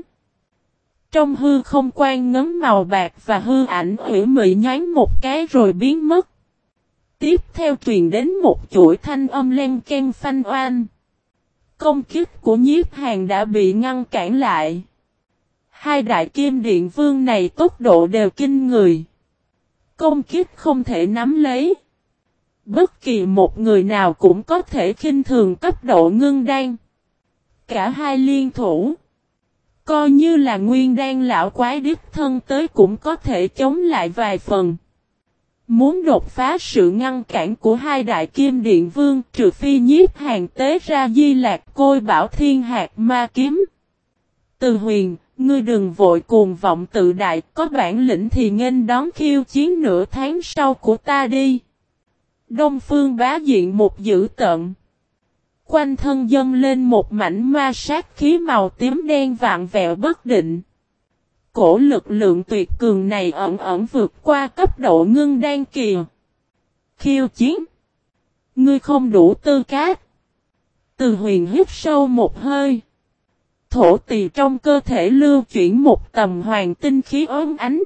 Trong hư không quang ngấn màu bạc và hư ảnh hủy mị nhoáng một cái rồi biến mất. Tiếp theo truyền đến một chuỗi thanh âm len ken phanh oan. Công kích của Nhiếp Hàn đã bị ngăn cản lại. Hai đại kim điện vương này tốc độ đều kinh người. Công kích không thể nắm lấy. Bất kỳ một người nào cũng có thể khinh thường cấp độ ngưng đan. Cả hai liên thủ. Coi như là nguyên đan lão quái đích thân tới cũng có thể chống lại vài phần. Muốn đột phá sự ngăn cản của hai đại kim điện vương trừ phi Nhiếp Hàn tế ra Di Lạc Côi Bảo Thiên Hạt Ma Kiếm. Từ Huyền, ngươi đừng vội cuồng vọng tự đại, có bản lĩnh thì nghênh đón khiêu chiến nửa tháng sau của ta đi. Đông Phương Bá diện một dữ tợn. Quanh thân dâng lên một mảnh ma sát khí màu tím đen vạn vẹo bất định. Cổ lực lượng tuyệt cường này ẩn ẩn vượt qua cấp độ ngưng đan kỳ. Khiêu chiến. Ngươi không đủ tư cách. Từ Huyền hít sâu một hơi. Thổ tỳ trong cơ thể lưu chuyển một tầm hoàng tinh khí ốm ánh.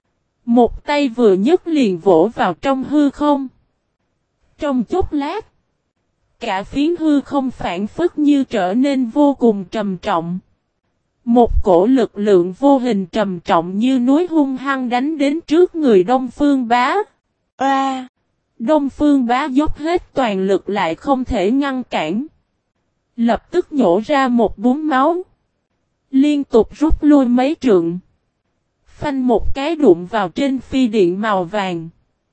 Một tay vừa nhấc liền vỗ vào trong hư không. Trong chốc lát. Cả phiến hư không phản phất như trở nên vô cùng trầm trọng. Một cổ lực lượng vô hình trầm trọng như núi hung hăng đánh đến trước người Đông Phương Bá. À, Đông Phương Bá dốc hết toàn lực lại không thể ngăn cản. Lập tức nhổ ra một búng máu. Liên tục rút lui mấy trượng. Phanh một cái đụng vào trên phi điện màu vàng.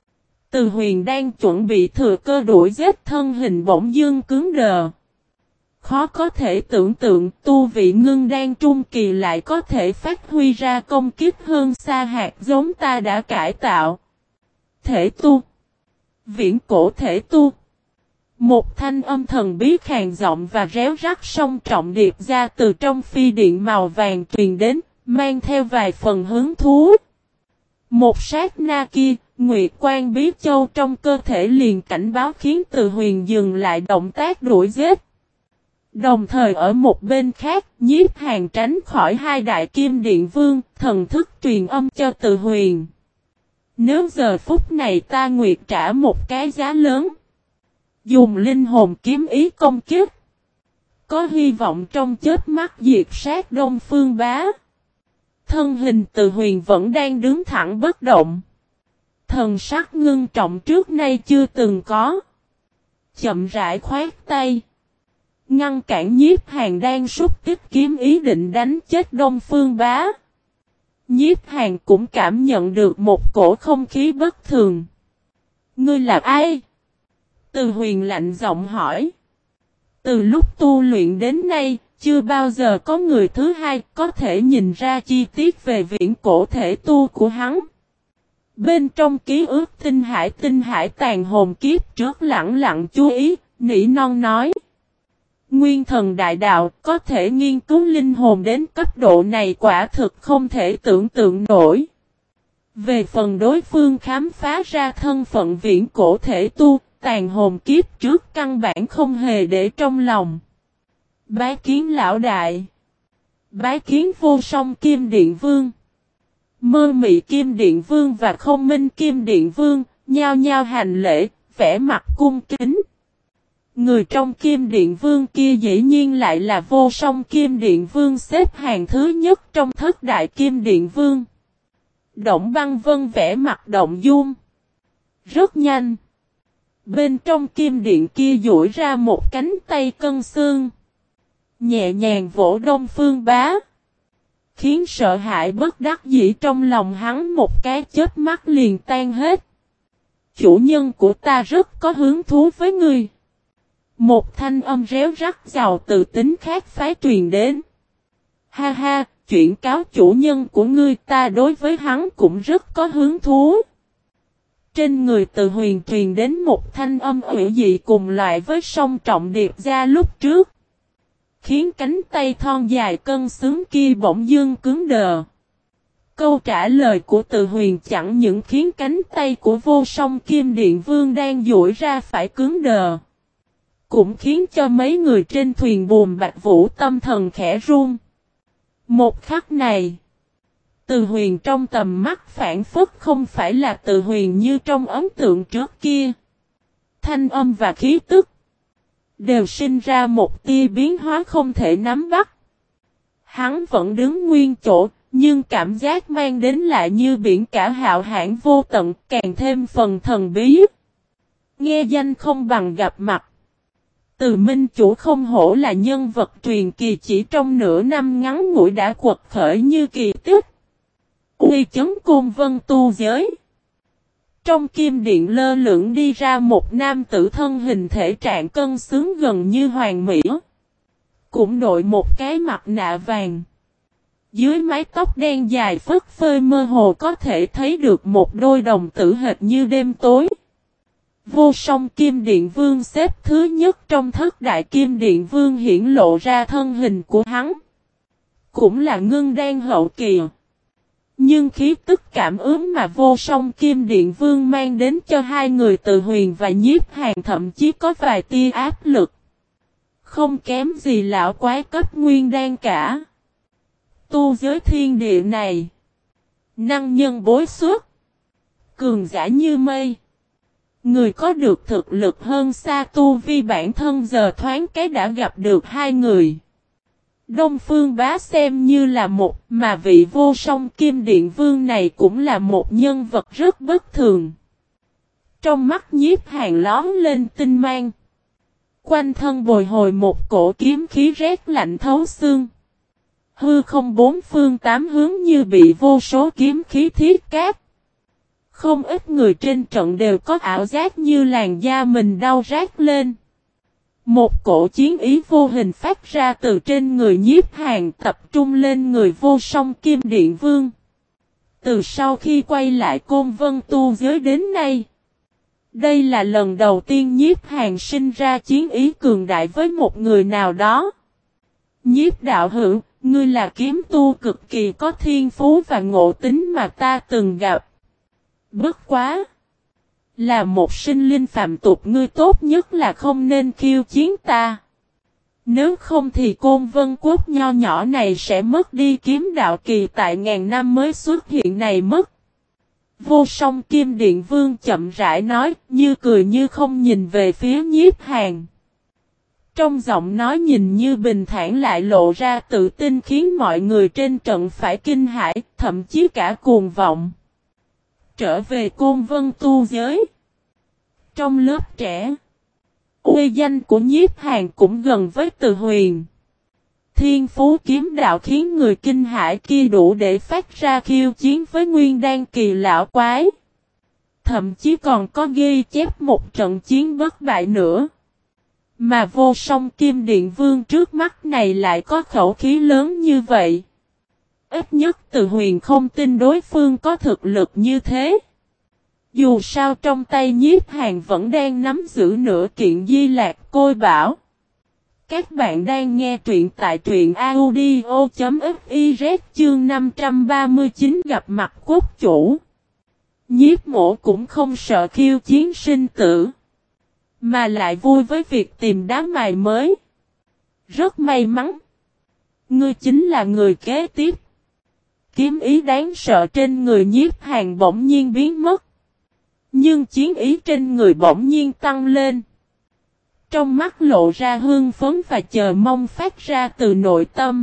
Từ Huyền đang chuẩn bị thừa cơ đuổi giết, thân hình bỗng dưng cứng đờ. Khó có thể tưởng tượng tu vị ngưng đan trung kỳ lại có thể phát huy ra công kích hơn xa hạt giống ta đã cải tạo. Thể tu. Viễn cổ thể tu. Một thanh âm thần bí khàn giọng và réo rắt song trọng điệp ra từ trong phi điện màu vàng truyền đến, mang theo vài phần hứng thú. Một sát na kia, Nguyệt Quan Bí Châu trong cơ thể liền cảnh báo khiến Từ Huyền dừng lại động tác đuổi giết. Đồng thời ở một bên khác, Nhiếp Hàn tránh khỏi hai đại kim điện vương, thần thức truyền âm cho Từ Huyền. Nếu giờ phút này ta nguyệt trả một cái giá lớn, dùng linh hồn kiếm ý công kích, có hy vọng trong chết mắt diệt sát Đông Phương Bá. Thân hình Từ Huyền vẫn đang đứng thẳng bất động. Thần sắc ngưng trọng trước nay chưa từng có. Chậm rãi khoát tay. Ngăn cản Nhiếp Hàn đang xúc tích kiếm ý định đánh chết Đông Phương Bá. Nhiếp Hàn cũng cảm nhận được một cổ không khí bất thường. Ngươi là ai? Từ Huyền lạnh giọng hỏi. Từ lúc tu luyện đến nay, chưa bao giờ có người thứ hai có thể nhìn ra chi tiết về viễn cổ thể tu của hắn. Bên trong ký ức tinh hải tinh hải tàn hồn kiếp trước lặng lặng chú ý, nỉ non nói. Nguyên thần đại đạo có thể nghiên cứu linh hồn đến cấp độ này quả thực không thể tưởng tượng nổi. Về phần đối phương khám phá ra thân phận viễn cổ thể tu, tàn hồn kiếp trước căn bản không hề để trong lòng. Bái kiến lão đại. Bái kiến vô song kim điện vương. Mơ Mị Kim Điện Vương và Không Minh Kim Điện Vương, nhao nhao hành lễ, vẻ mặt cung kính. Người trong Kim Điện Vương kia dĩ nhiên lại là vô song Kim Điện Vương xếp hàng thứ nhất trong thất đại Kim Điện Vương. Động Băng Vân vẻ mặt động dung. Rất nhanh. Bên trong Kim Điện kia duỗi ra một cánh tay cân xương. Nhẹ nhàng vỗ Đông Phương Bá. khiến sợ hãi bất đắc dĩ trong lòng hắn một cái chớp mắt liền tan hết. Chủ nhân của ta rất có hứng thú với ngươi. Một thanh âm réo rắt giàu tự tính khác phái truyền đến. Ha ha, chuyển cáo chủ nhân của ngươi, ta đối với hắn cũng rất có hứng thú. Trên người Từ Huyền truyền đến một thanh âm ủy dị cùng loại với song trọng điệp ra lúc trước. Khiến cánh tay thon dài cân xứng kia bỗng dưng cứng đờ. Câu trả lời của Từ Huyền chẳng những khiến cánh tay của Vô Song Kim Điện Vương đang duỗi ra phải cứng đờ, cũng khiến cho mấy người trên thuyền buồm Bạch Vũ tâm thần khẽ run. Một khắc này, Từ Huyền trong tầm mắt phản phất không phải là Từ Huyền như trong ấn tượng trước kia. Thanh âm và khí tức đều sinh ra một tia biến hóa không thể nắm bắt. Hắn vẫn đứng nguyên chỗ, nhưng cảm giác mang đến lại như biển cả hạo hãn vô tận, càng thêm phần thần bí. Nghe danh không bằng gặp mặt. Từ Minh Chủ không hổ là nhân vật truyền kỳ, chỉ trong nửa năm ngắn ngủi đã quật khởi như kỳ tích. Uy chấn Côn Vân tu giới. Trong kim điện lơ lửng đi ra một nam tử thân hình thể trạng cân xứng gần như hoàn mỹ. Cũng đội một cái mặt nạ vàng. Dưới mái tóc đen dài phất phơ mơ hồ có thể thấy được một đôi đồng tử hệt như đêm tối. Vô Song Kim Điện Vương xếp thứ nhất trong thất đại Kim Điện Vương hiển lộ ra thân hình của hắn. Cũng là ngưng đan hậu kỳ. Nhưng khí tức cảm ứng mà Vô Song Kim Điện Vương mang đến cho hai người Từ Huyền và Nhiếp Hàn thậm chí có vài tia áp lực. Không kém gì lão quái cấp nguyên đan cả. Tu giới thiên địa này, năng nhân bối xuất, cường giả như mây. Người có được thực lực hơn xa tu vi bản thân giờ thoáng cái đã gặp được hai người. Đông Phương Bá xem như là một, mà vị Vô Song Kim Điện Vương này cũng là một nhân vật rất bất thường. Trong mắt Nhiếp Hàn lóm lên tinh mang. Quanh thân bồi hồi một cổ kiếm khí rét lạnh thấu xương. Hư không bốn phương tám hướng như bị vô số kiếm khí thiết cát. Không ít người trên trận đều có ảo giác như làn da mình đau rát lên. Một cổ chiến ý vô hình phát ra từ trên người Nhiếp Hàn tập trung lên người Vô Song Kim Điện Vương. Từ sau khi quay lại Côn Vân tu giới đến nay, đây là lần đầu tiên Nhiếp Hàn sinh ra chiến ý cường đại với một người nào đó. Nhiếp đạo hữu, ngươi là kiếm tu cực kỳ có thiên phú và ngộ tính mà ta từng gặp. Bất quá! Là một sinh linh phạm tục, ngươi tốt nhất là không nên khiêu chiến ta. Nếu không thì Côn Vân Quốc nho nhỏ này sẽ mất đi kiếm đạo kỳ tại ngàn năm mới xuất hiện này mất. Vô Song Kim Điện Vương chậm rãi nói, như cười như không nhìn về phía Nhiếp Hàn. Trong giọng nói nhìn như bình thản lại lộ ra tự tin khiến mọi người trên trận phải kinh hãi, thậm chí cả cuồng vọng. Trở về Côn Vân tu giới. Trong lớp trẻ, uy danh của Nhiếp Hàn cũng gần với Từ Huyền. Thiên phú kiếm đạo khiến người kinh hãi kia đủ để phát ra khiêu chiến với nguyên đan kỳ lão quái. Thậm chí còn có ghi chép một trận chiến bất bại nữa. Mà Vô Song Kim Điện Vương trước mắt này lại có khẩu khí lớn như vậy. Ít nhất Từ Huyền không tin đối phương có thực lực như thế. Dù sao trong tay Nhiếp Hàn vẫn đang nắm giữ nửa kiện Di Lạc Côi Bảo. Các bạn đang nghe truyện tại truyện audio chấm fiz chương năm trăm ba mươi chín gặp mặt quốc chủ. Nhiếp Mộ cũng không sợ khiêu chiến sinh tử, mà lại vui với việc tìm đá mài mới. Rất may mắn, ngươi chính là người kế tiếp. Kiếm ý đáng sợ trên người Nhiếp Hàn bỗng nhiên biến mất. Nhưng chiến ý trên người bỗng nhiên tăng lên. Trong mắt lộ ra hương phấn và chờ mong phát ra từ nội tâm.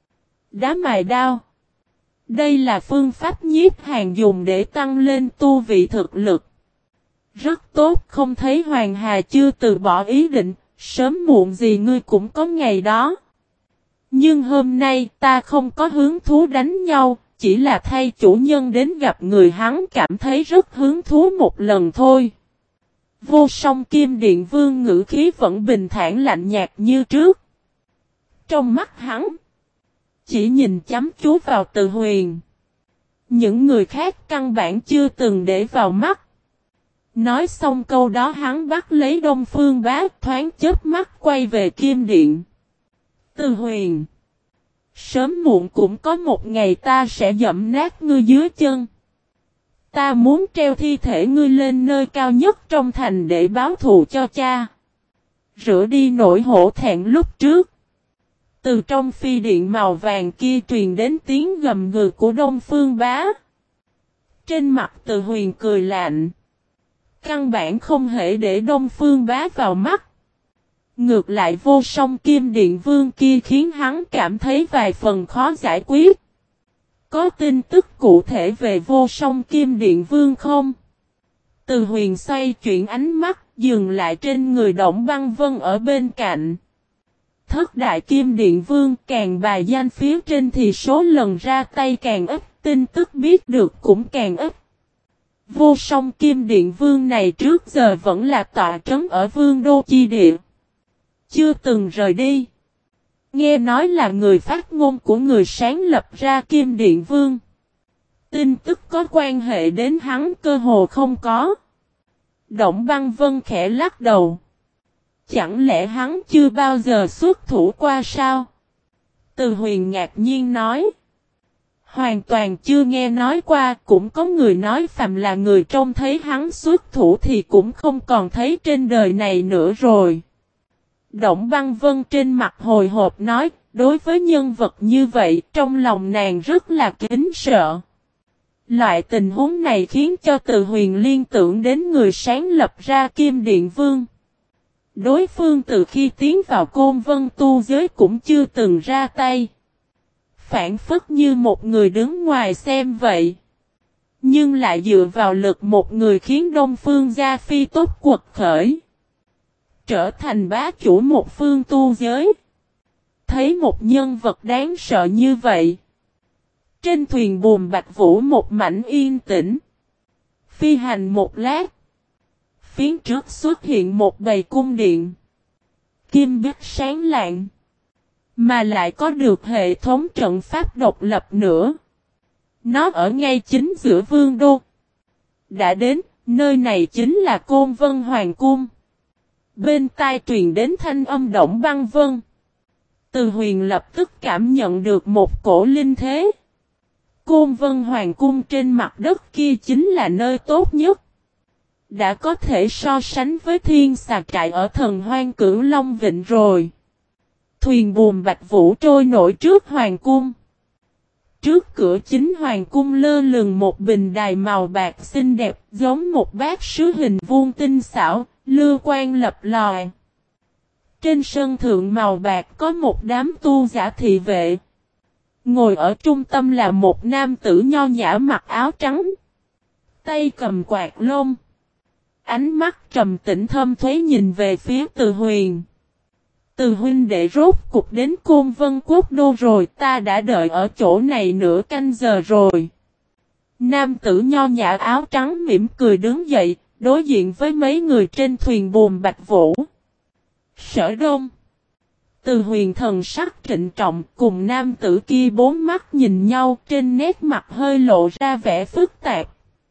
Đá mài đao. Đây là phương pháp Nhiếp Hàn dùng để tăng lên tu vị thực lực. Rất tốt, không thấy Hoàng Hà chưa từ bỏ ý định, sớm muộn gì ngươi cũng có ngày đó. Nhưng hôm nay ta không có hứng thú đánh nhau, chỉ là thay chủ nhân đến gặp người hắn cảm thấy rất hứng thú một lần thôi. Vô Song Kim Điện Vương ngữ khí vẫn bình thản lạnh nhạt như trước. Trong mắt hắn, chỉ nhìn chăm chú vào Từ Huyền. Những người khác căn bản chưa từng để vào mắt. Nói xong câu đó hắn bắt lấy Đông Phương Bá thoáng chớp mắt quay về Kim Điện. Từ Huyền, sớm muộn cũng có một ngày ta sẽ dẫm nát ngươi dưới chân. Ta muốn treo thi thể ngươi lên nơi cao nhất trong thành để báo thù cho cha. Rửa đi nỗi hổ thẹn lúc trước. Từ trong phi điện màu vàng kia truyền đến tiếng gầm gừ của Đông Phương Bá. Trên mặt Từ Huyền cười lạnh. Căn bản không hề để Đông Phương Bá vào mắt. Ngược lại Vô Song Kim Điện Vương kia khiến hắn cảm thấy vài phần khó giải quyết. Có tin tức cụ thể về Vô Song Kim Điện Vương không? Từ Huyền xoay chuyển ánh mắt, dừng lại trên người Đổng Băng Vân ở bên cạnh. Thất đại Kim Điện Vương càng bài danh phía trên thì số lần ra tay càng ít, tin tức biết được cũng càng ít. Vô Song Kim Điện Vương này trước giờ vẫn là tọa trấn ở Vương Đô Chi Địa. Chưa từng rời đi. Nghe nói là người phát ngôn của người sáng lập ra Kim Điện Vương. Tin tức có quan hệ đến hắn cơ hồ không có. Đổng Băng Vân khẽ lắc đầu. Chẳng lẽ hắn chưa bao giờ xuất thủ qua sao? Từ Huyền ngạc nhiên nói. Hoàn toàn chưa nghe nói qua, cũng có người nói phàm là người trông thấy hắn xuất thủ thì cũng không còn thấy trên đời này nữa rồi. Đổng Băng Vân trên mặt hồi hộp nói, đối với nhân vật như vậy, trong lòng nàng rất là kính sợ. Loại tình huống này khiến cho Từ Huyền liên tưởng đến người sáng lập ra Kim Điện Vương. Đối phương từ khi tiến vào Côn Vân tu giới cũng chưa từng ra tay. Phản phất như một người đứng ngoài xem vậy. Nhưng lại dựa vào lực một người khiến Đông Phương Gia Phi tốt quật khởi. Trở thành bá chủ một phương tu giới. Thấy một nhân vật đáng sợ như vậy. Trên thuyền buồm Bạch Vũ một mảnh yên tĩnh. Phi hành một lát. Phía trước xuất hiện một bầy cung điện. Kim bích sáng lạng. Mà lại có được hệ thống trận pháp độc lập nữa. Nó ở ngay chính giữa vương đô. Đã đến, nơi này chính là Côn Vân Hoàng Cung. Bên tai truyền đến thanh âm Đổng Băng Vân. Từ Huyền lập tức cảm nhận được một cổ linh thế. Côn Vân Hoàng Cung trên mặt đất kia chính là nơi tốt nhất. Đã có thể so sánh với Thiên Xà Trại ở Thần Hoang Cửu Long Vịnh rồi. Thuyền buồm Bạch Vũ trôi nổi trước Hoàng Cung. Trước cửa chính Hoàng Cung lơ lửng một bình đài màu bạc xinh đẹp giống một bát sứ hình vuông tinh xảo, lưu quan lập lòi. Trên sân thượng màu bạc có một đám tu giả thị vệ. Ngồi ở trung tâm là một nam tử nho nhã mặc áo trắng. Tay cầm quạt lông. Ánh mắt trầm tĩnh thâm thuế nhìn về phía Từ Huyền. Từ huynh đệ rốt cục đến Côn Vân Quốc đô rồi, ta đã đợi ở chỗ này nửa canh giờ rồi. Nam tử nho nhã áo trắng mỉm cười đứng dậy, đối diện với mấy người trên thuyền buồm Bạch Vũ. Sở Đông. Từ Huyền thần sắc trịnh trọng cùng nam tử kia bốn mắt nhìn nhau, trên nét mặt hơi lộ ra vẻ phức tạp.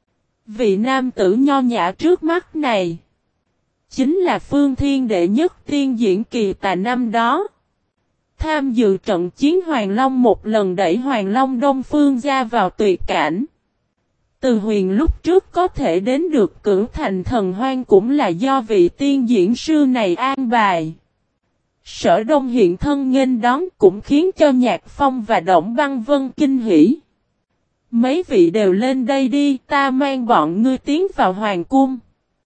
Vị nam tử nho nhã trước mắt này chính là phương thiên đệ nhất tiên diễn kỳ tài năm đó. Tham dự trận chiến Hoàng Long một lần đẩy Hoàng Long Đông Phương Gia vào tuyệt cảnh. Từ Huyền lúc trước có thể đến được Cửu Thành Thần Hoang cũng là do vị tiên diễn sư này an bài. Sở Đông hiện thân nghênh đón cũng khiến cho Nhạc Phong và Đổng Băng Vân kinh hỉ. Mấy vị đều lên đây đi, ta mang bọn ngươi tiến vào Hoàng Cung.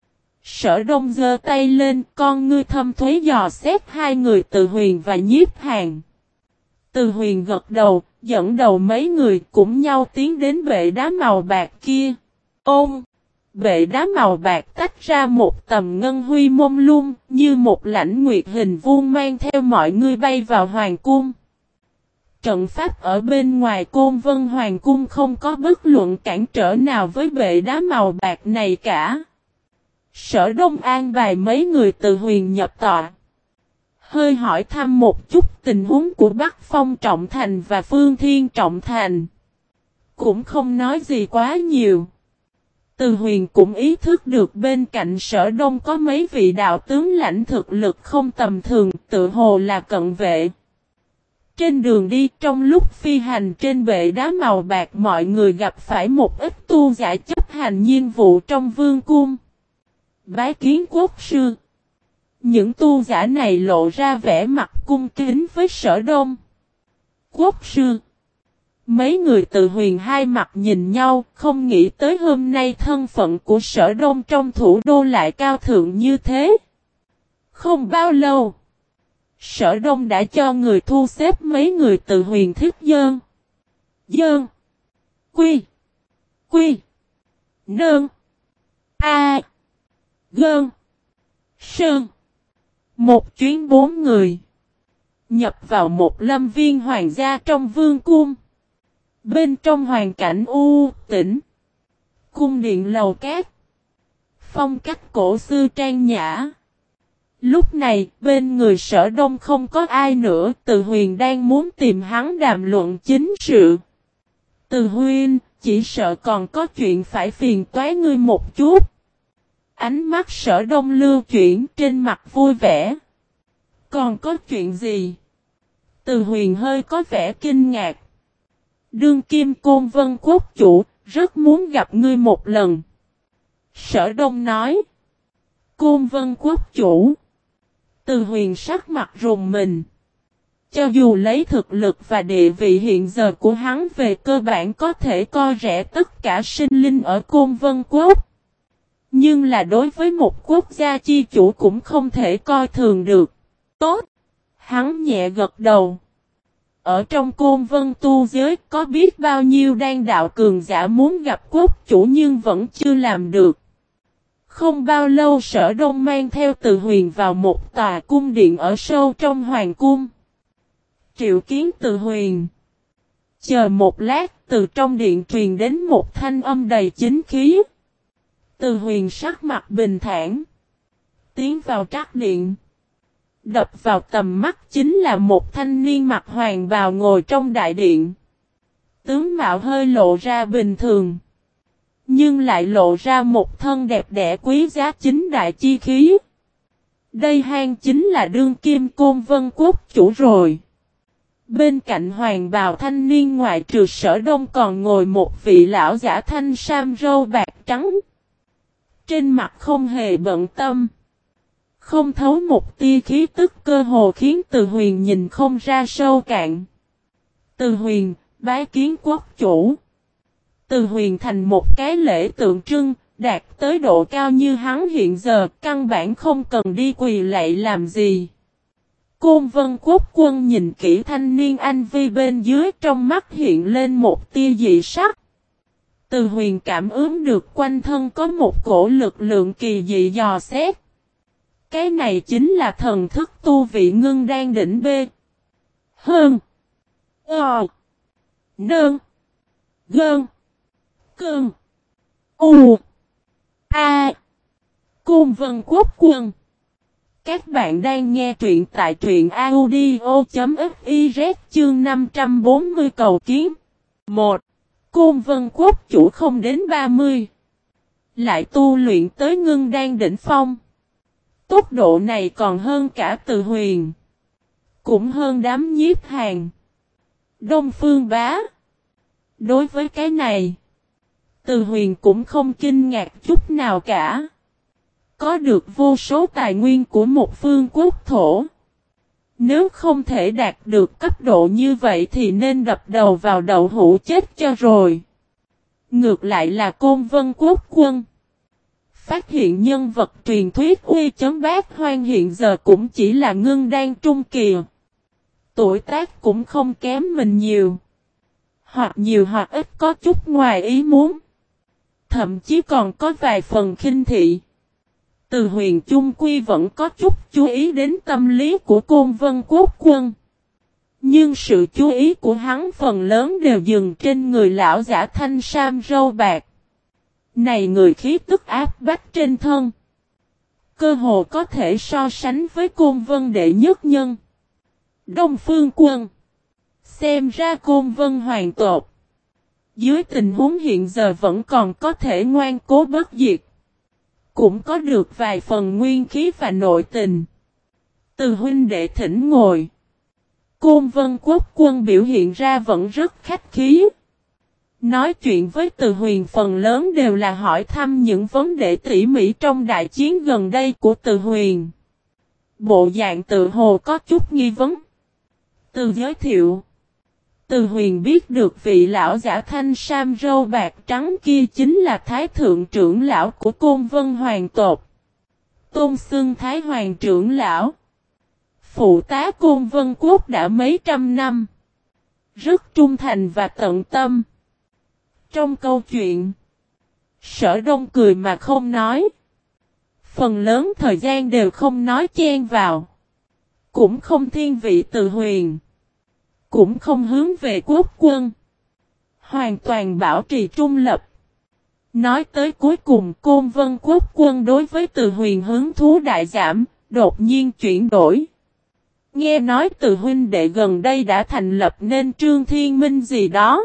Sở Đông giơ tay lên, con ngươi thâm thuế dò xét hai người Từ Huyền và Nhiếp Hàn. Từ Huyền gật đầu, dẫn đầu mấy người cũng nhau tiến đến bệ đá màu bạc kia. Ôm! Bệ đá màu bạc tách ra một tầm ngân huy mông lung, như một lãnh nguyệt hình vuông mang theo mọi người bay vào Hoàng Cung. trận pháp ở bên ngoài Côn Vân Hoàng Cung không có bất luận cản trở nào với bệ đá màu bạc này cả. Sở Đông an bài mấy người từ huyền nhập tọa. Hơi hỏi thăm một chút tình huống của Bắc Phong Trọng Thành và Phương Thiên Trọng Thành. Cũng không nói gì quá nhiều. Từ huyền cũng ý thức được bên cạnh Sở Đông có mấy vị đạo tướng lãnh thực lực không tầm thường, tự hồ là cận vệ. Trên đường đi trong lúc phi hành trên bệ đá màu bạc mọi người gặp phải một ít tu giả chấp hành nhiệm vụ trong vương cung. Bái kiến quốc sư. Những tu giả này lộ ra vẻ mặt cung kính với Sở Đông. Quốc sư. Mấy người từ huyền hai mặt nhìn nhau, không nghĩ tới hôm nay thân phận của Sở Đông trong thủ đô lại cao thượng như thế. Không bao lâu, Sở Đông đã cho người thu xếp mấy người từ huyền thiết dơn. Dơn. Quy. Quy. Nơn. A. Gơn. Sơn. Một chuyến bốn người. Nhập vào một lâm viên hoàng gia trong vương cung. Bên trong hoàn cảnh u tĩnh. Cung điện lầu cát. Phong cách cổ xưa trang nhã. Lúc này, bên người Sở Đông không có ai nữa, Từ Huyền đang muốn tìm hắn đàm luận chính sự. Từ Huynh, chỉ sợ còn có chuyện phải phiền toái ngươi một chút. Ánh mắt Sở Đông lưu chuyển trên mặt vui vẻ. Còn có chuyện gì? Từ Huyền hơi có vẻ kinh ngạc. Đương kim Côn Vân quốc chủ, rất muốn gặp ngươi một lần. Sở Đông nói. Côn Vân quốc chủ. Từ huyền sắc mặt rùng mình. Cho dù lấy thực lực và địa vị hiện giờ của hắn về cơ bản có thể coi rẻ tất cả sinh linh ở Côn Vân quốc. Nhưng là đối với một quốc gia chi chủ cũng không thể coi thường được. Tốt. Hắn nhẹ gật đầu. Ở trong Côn Vân tu giới có biết bao nhiêu đan đạo cường giả muốn gặp quốc chủ nhưng vẫn chưa làm được. Không bao lâu Sở Đông mang theo Từ Huyền vào một tòa cung điện ở sâu trong hoàng cung. Triệu kiến Từ Huyền. Chờ một lát từ trong điện truyền đến một thanh âm đầy chính khí. Từ Huyền sắc mặt bình thản. Tiến vào trác điện. Đập vào tầm mắt chính là một thanh niên mặc hoàng bào ngồi trong đại điện. Tướng mạo hơi lộ ra bình thường. Nhưng lại lộ ra một thân đẹp đẽ quý giá chính đại chi khí. Đây hang chính là đương kim Côn Vân quốc chủ rồi. Bên cạnh hoàng bào thanh niên ngoại trừ Sở Đông còn ngồi một vị lão giả thanh sam râu bạc trắng. Trên mặt không hề bận tâm. Không thấu một tia khí tức cơ hồ khiến Từ Huyền nhìn không ra sâu cạn. Từ Huyền, bái kiến quốc chủ. Từ Huyền thành một cái lễ tượng trưng, đạt tới độ cao như hắn hiện giờ, căn bản không cần đi quỳ lạy làm gì. Côn Vân quốc quân nhìn kỹ thanh niên anh vi bên dưới, trong mắt hiện lên một tia dị sắc. Từ Huyền cảm ứng được quanh thân có một cổ lực lượng kỳ dị dò xét. Cái này chính là thần thức tu vị ngưng đan đỉnh B. Hơn. Ờ. Nơn. Gơn. Cơn. U. A. Côn Vân quốc quân. Các bạn đang nghe truyện tại truyện audio.fiz chương năm trăm bốn mươi cầu kiến. một. Côn Vân quốc chủ không đến ba mươi. Lại tu luyện tới ngưng đan đỉnh phong. Tốc độ này còn hơn cả Từ Huyền. Cũng hơn đám nhiếp hàng. Đông Phương Bá. Đối với cái này, Từ Huyền cũng không kinh ngạc chút nào cả. Có được vô số tài nguyên của một phương quốc thổ. Nếu không thể đạt được cấp độ như vậy thì nên đập đầu vào đậu hũ chết cho rồi. Ngược lại là Côn Vân quốc quân. Phát hiện nhân vật truyền thuyết uy chấn bát hoang hiện giờ cũng chỉ là ngưng đan trung kỳ. Tuổi tác cũng không kém mình nhiều. Hoặc nhiều hoặc ít có chút ngoài ý muốn. Thậm chí còn có vài phần khinh thị. Từ Huyền chung quy vẫn có chút chú ý đến tâm lý của Côn Vân quốc quân. Nhưng sự chú ý của hắn phần lớn đều dừng trên người lão giả thanh sam râu bạc. Này người khí tức áp bách trên thân. Cơ hồ có thể so sánh với Côn Vân đệ nhất nhân. Đông Phương Quân. Xem ra Côn Vân hoàng tộc. Dưới tình huống hiện giờ vẫn còn có thể ngoan cố bất diệt. Cũng có được vài phần nguyên khí và nội tình. Từ huynh đệ thỉnh ngồi. Côn Vân Quốc quân biểu hiện ra vẫn rất khách khí. Nói chuyện với Từ Huyền phần lớn đều là hỏi thăm những vấn đề tỉ mỉ trong đại chiến gần đây của Từ Huyền. Bộ dạng tự hồ có chút nghi vấn. Từ giới thiệu. Từ Huyền biết được vị lão giả thanh sam râu bạc trắng kia chính là Thái Thượng trưởng lão của Côn Vân Hoàng tộc. Tôn xưng Thái Hoàng trưởng lão. Phụ tá Côn Vân Quốc đã mấy trăm năm. Rất trung thành và tận tâm. Trong câu chuyện, Sở Đông cười mà không nói. Phần lớn thời gian đều không nói chen vào. Cũng không thiên vị Từ Huyền. Cũng không hướng về quốc quân. Hoàn toàn bảo trì trung lập. Nói tới cuối cùng Côn Vân quốc quân đối với Từ Huyền hứng thú đại giảm, đột nhiên chuyển đổi. Nghe nói Từ huynh đệ gần đây đã thành lập nên Trương Thiên Minh gì đó.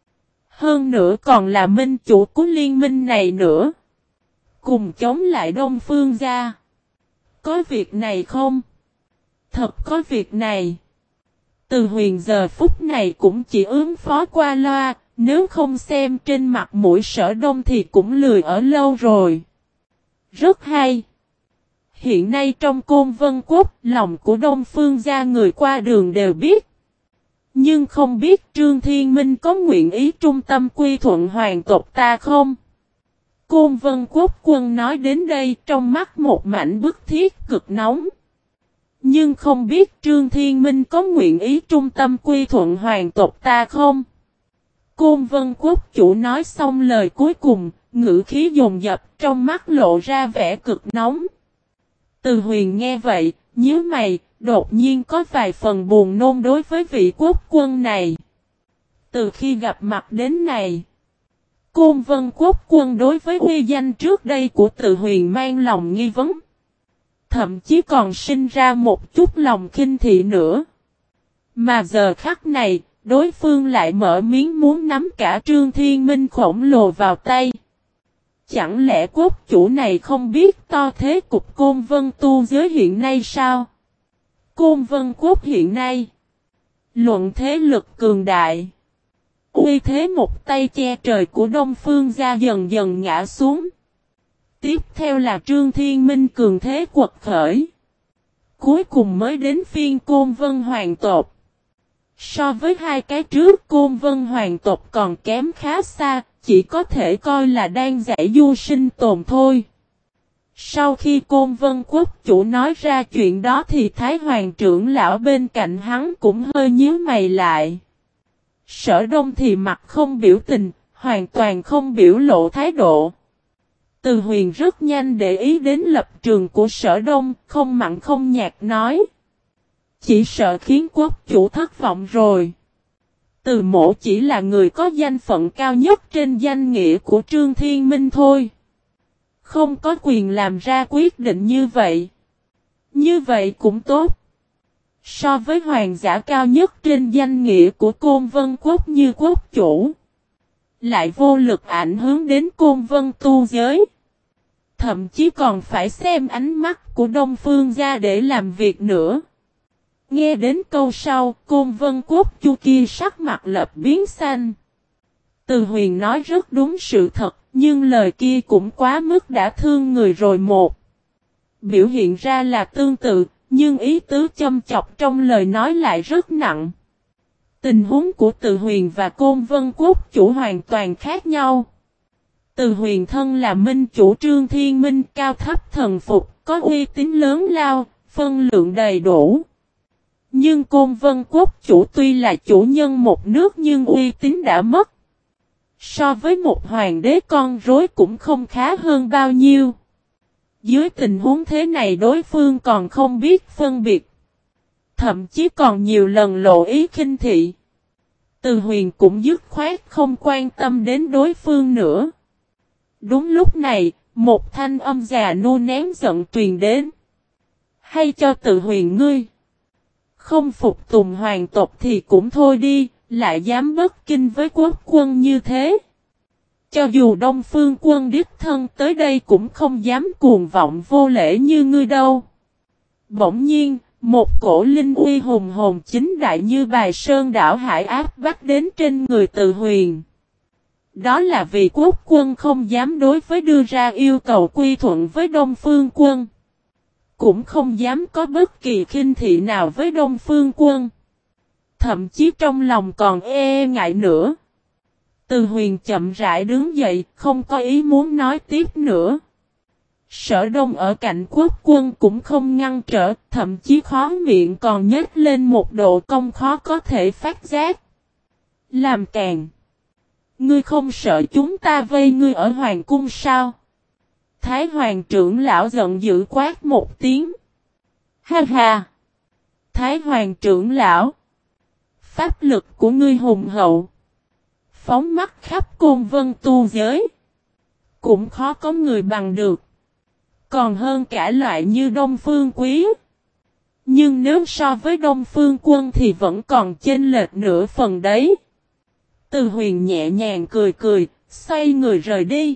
Hơn nữa còn là minh chủ của liên minh này nữa. Cùng chống lại Đông Phương gia. Có việc này không? Thật có việc này. Từ Huyền giờ phút này cũng chỉ ứng phó qua loa, nếu không xem trên mặt mũi Sở Đông thì cũng lười ở lâu rồi. Rất hay. Hiện nay trong Côn Vân Quốc, lòng của Đông Phương gia người qua đường đều biết. Nhưng không biết Trương Thiên Minh có nguyện ý trung tâm quy thuận hoàng tộc ta không? Côn Vân Quốc quân nói đến đây trong mắt một mảnh bức thiết cực nóng. Nhưng không biết Trương Thiên Minh có nguyện ý trung tâm quy thuận hoàng tộc ta không? Côn Vân Quốc chủ nói xong lời cuối cùng, ngữ khí dồn dập trong mắt lộ ra vẻ cực nóng. Từ Huyền nghe vậy, nhíu mày, đột nhiên có vài phần buồn nôn đối với vị quốc quân này. Từ khi gặp mặt đến này, Côn Vân quốc quân đối với uy danh trước đây của Từ Huyền mang lòng nghi vấn. Thậm chí còn sinh ra một chút lòng khinh thị nữa. Mà giờ khắc này, đối phương lại mở miếng muốn nắm cả Trương Thiên Minh khổng lồ vào tay. Chẳng lẽ quốc chủ này không biết to thế cục Côn Vân tu giới hiện nay sao? Côn Vân quốc hiện nay, luận thế lực cường đại. Uy thế một tay che trời của Đông Phương gia dần dần ngã xuống. Tiếp theo là Trương Thiên Minh cường thế quật khởi. Cuối cùng mới đến phiên Côn Vân hoàng tộc. So với hai cái trước Côn Vân hoàng tộc còn kém khá xa, chỉ có thể coi là đang giải du sinh tồn thôi. Sau khi Côn Vân quốc chủ nói ra chuyện đó thì Thái Hoàng trưởng lão bên cạnh hắn cũng hơi nhíu mày lại. Sở Đông thì mặt không biểu tình, hoàn toàn không biểu lộ thái độ. Từ Huyền rất nhanh để ý đến lập trường của Sở Đông, không mặn không nhạt nói. Chỉ sợ khiến quốc chủ thất vọng rồi. Từ Mỗ chỉ là người có danh phận cao nhất trên danh nghĩa của Trương Thiên Minh thôi. Không có quyền làm ra quyết định như vậy. Như vậy cũng tốt. So với hoàng giả cao nhất trên danh nghĩa của Côn Vân Quốc như quốc chủ, lại vô lực ảnh hưởng đến Côn Vân tu giới. Thậm chí còn phải xem ánh mắt của Đông Phương gia để làm việc nữa. Nghe đến câu sau, Côn Vân Quốc chu kia sắc mặt lập biến xanh. Từ Huyền nói rất đúng sự thật, nhưng lời kia cũng quá mức đã thương người rồi một. Biểu hiện ra là tương tự, nhưng ý tứ châm chọc trong lời nói lại rất nặng. Tình huống của Từ Huyền và Côn Vân Quốc chủ hoàn toàn khác nhau. Từ Huyền thân là minh chủ Trương Thiên Minh cao thấp thần phục, có uy tín lớn lao, phân lượng đầy đủ. Nhưng Côn Vân Quốc chủ tuy là chủ nhân một nước nhưng uy tín đã mất. So với một hoàng đế con rối cũng không khá hơn bao nhiêu. Dưới tình huống thế này đối phương còn không biết phân biệt. thậm chí còn nhiều lần lộ ý khinh thị. Từ Huyền cũng dứt khoát không quan tâm đến đối phương nữa. Đúng lúc này, một thanh âm già nua nén giận truyền đến. Hay cho Từ Huyền ngươi. Không phục tùng hoàng tộc thì cũng thôi đi, lại dám bất kinh với quốc quân như thế. Cho dù Đông Phương quân đích thân tới đây cũng không dám cuồng vọng vô lễ như ngươi đâu. Bỗng nhiên, một cổ linh uy hùng hồn chính đại như bài sơn đảo hải áp bắt đến trên người Từ Huyền. Đó là vì quốc quân không dám đối với đưa ra yêu cầu quy thuận với Đông Phương quân. Cũng không dám có bất kỳ khinh thị nào với Đông Phương quân. Thậm chí trong lòng còn e ngại nữa. Từ Huyền chậm rãi đứng dậy, không có ý muốn nói tiếp nữa. Sở Đông ở cạnh quốc quân cũng không ngăn trở, thậm chí khó miệng còn nhếch lên một độ cong khó có thể phát giác. Làm càng. Ngươi không sợ chúng ta vây ngươi ở hoàng cung sao? Thái hoàng trưởng lão giận dữ quát một tiếng. Ha ha! Thái hoàng trưởng lão! Pháp lực của ngươi hùng hậu. Phóng mắt khắp côn vân tu giới. Cũng khó có người bằng được. Còn hơn cả loại như Đông Phương Quý. Nhưng nếu so với Đông Phương Quân thì vẫn còn chênh lệch nửa phần đấy. Từ Huyền nhẹ nhàng cười cười, xoay người rời đi.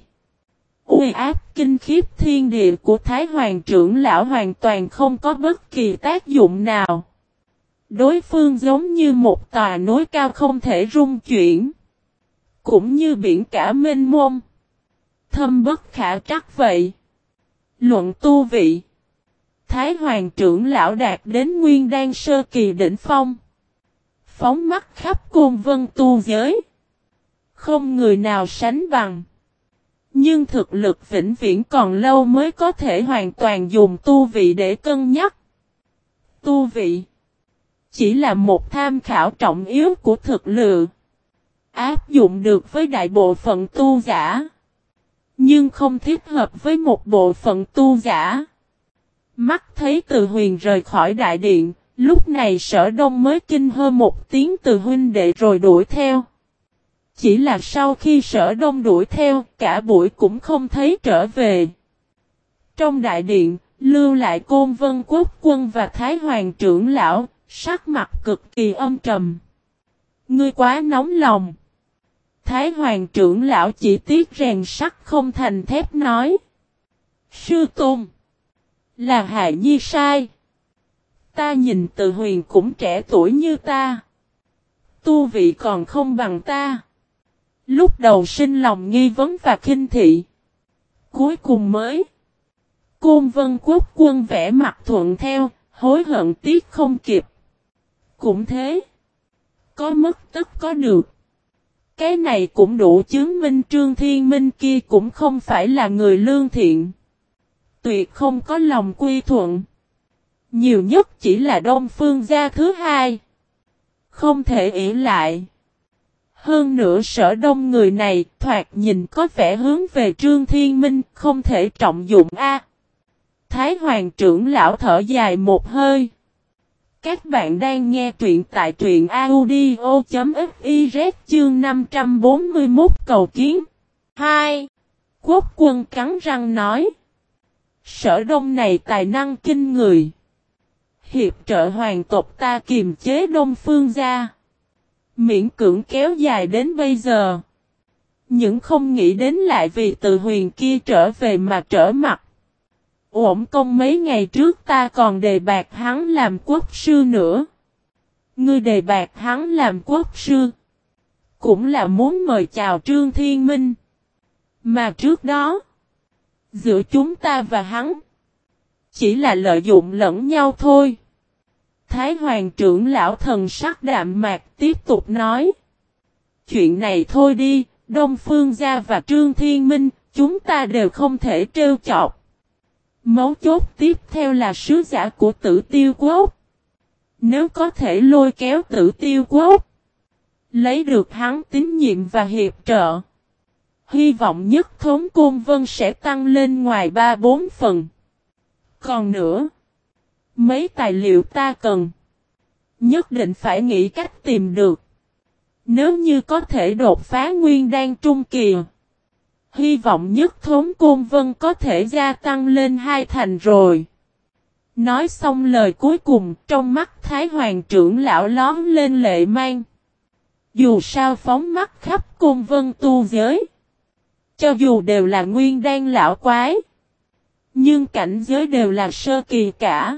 Uy áp kinh khiếp thiên địa của Thái Hoàng trưởng lão hoàn toàn không có bất kỳ tác dụng nào. Đối phương giống như một tòa núi cao không thể rung chuyển. Cũng như biển cả mênh mông. Thâm bất khả trắc vậy. Luận tu vị. Thái Hoàng trưởng lão đạt đến nguyên đan sơ kỳ đỉnh phong. Phóng mắt khắp côn vân tu giới. Không người nào sánh bằng. Nhưng thực lực vĩnh viễn còn lâu mới có thể hoàn toàn dùng tu vị để cân nhắc. Tu vị chỉ là một tham khảo trọng yếu của thực lực. Áp dụng được với đại bộ phận tu giả. Nhưng không thích hợp với một bộ phận tu giả. Mắt thấy Từ Huyền rời khỏi đại điện, lúc này Sở Đông mới kinh hô một tiếng từ huynh đệ rồi đuổi theo. Chỉ là sau khi Sở Đông đuổi theo, cả buổi cũng không thấy trở về. Trong đại điện, lưu lại Côn Vân Quốc quân và Thái Hoàng trưởng lão, sắc mặt cực kỳ âm trầm. Ngươi quá nóng lòng. Thái Hoàng trưởng lão chỉ tiếc rèn sắt không thành thép nói. Sư Tôn. Là Hài Nhi sai. Ta nhìn Từ Huyền cũng trẻ tuổi như ta. Tu vị còn không bằng ta. Lúc đầu sinh lòng nghi vấn và khinh thị. Cuối cùng mới. Côn Vân Quốc quân vẽ mặt thuận theo, hối hận tiếc không kịp. Cũng thế. Có mất tức có được. Cái này cũng đủ chứng minh Trương Thiên Minh kia cũng không phải là người lương thiện. Tuyệt không có lòng quy thuận. Nhiều nhất chỉ là Đông Phương gia thứ hai. Không thể ỷ lại. Hơn nữa Sở Đông người này thoạt nhìn có vẻ hướng về Trương Thiên Minh không thể trọng dụng a. Thái Hoàng trưởng lão thở dài một hơi. Các bạn đang nghe truyện tại truyện audio chấm fiz chương năm trăm bốn mươi mốt cầu kiến. hai. Quốc quân cắn răng nói. Sở Đông này tài năng kinh người. Hiệp trợ hoàng tộc ta kiềm chế Đông Phương gia. Miễn cưỡng kéo dài đến bây giờ. Nhưng không nghĩ đến lại vì Từ Huyền kia trở về mà trở mặt. Uổng công mấy ngày trước ta còn đề bạt hắn làm quốc sư nữa. Ngươi đề bạt hắn làm quốc sư. Cũng là muốn mời chào Trương Thiên Minh. Mà trước đó. Giữa chúng ta và hắn. Chỉ là lợi dụng lẫn nhau thôi. Thái Hoàng trưởng lão thần sắc đạm mạc tiếp tục nói. Chuyện này thôi đi. Đông Phương gia và Trương Thiên Minh. Chúng ta đều không thể trêu chọc. Mấu chốt tiếp theo là sứ giả của Tử Tiêu Quốc. Nếu có thể lôi kéo Tử Tiêu Quốc. Lấy được hắn tín nhiệm và hiệp trợ. Hy vọng nhất thống Côn Vân sẽ tăng lên ngoài ba bốn phần. Còn nữa. Mấy tài liệu ta cần. Nhất định phải nghĩ cách tìm được. Nếu như có thể đột phá nguyên đan trung kỳ, hy vọng nhất thốn Côn Vân có thể gia tăng lên hai thành rồi. Nói xong lời cuối cùng, trong mắt Thái Hoàng trưởng lão lóm lên lệ mang. Dù sao phóng mắt khắp Côn Vân tu giới, cho dù đều là nguyên đan lão quái, nhưng cảnh giới đều là sơ kỳ cả.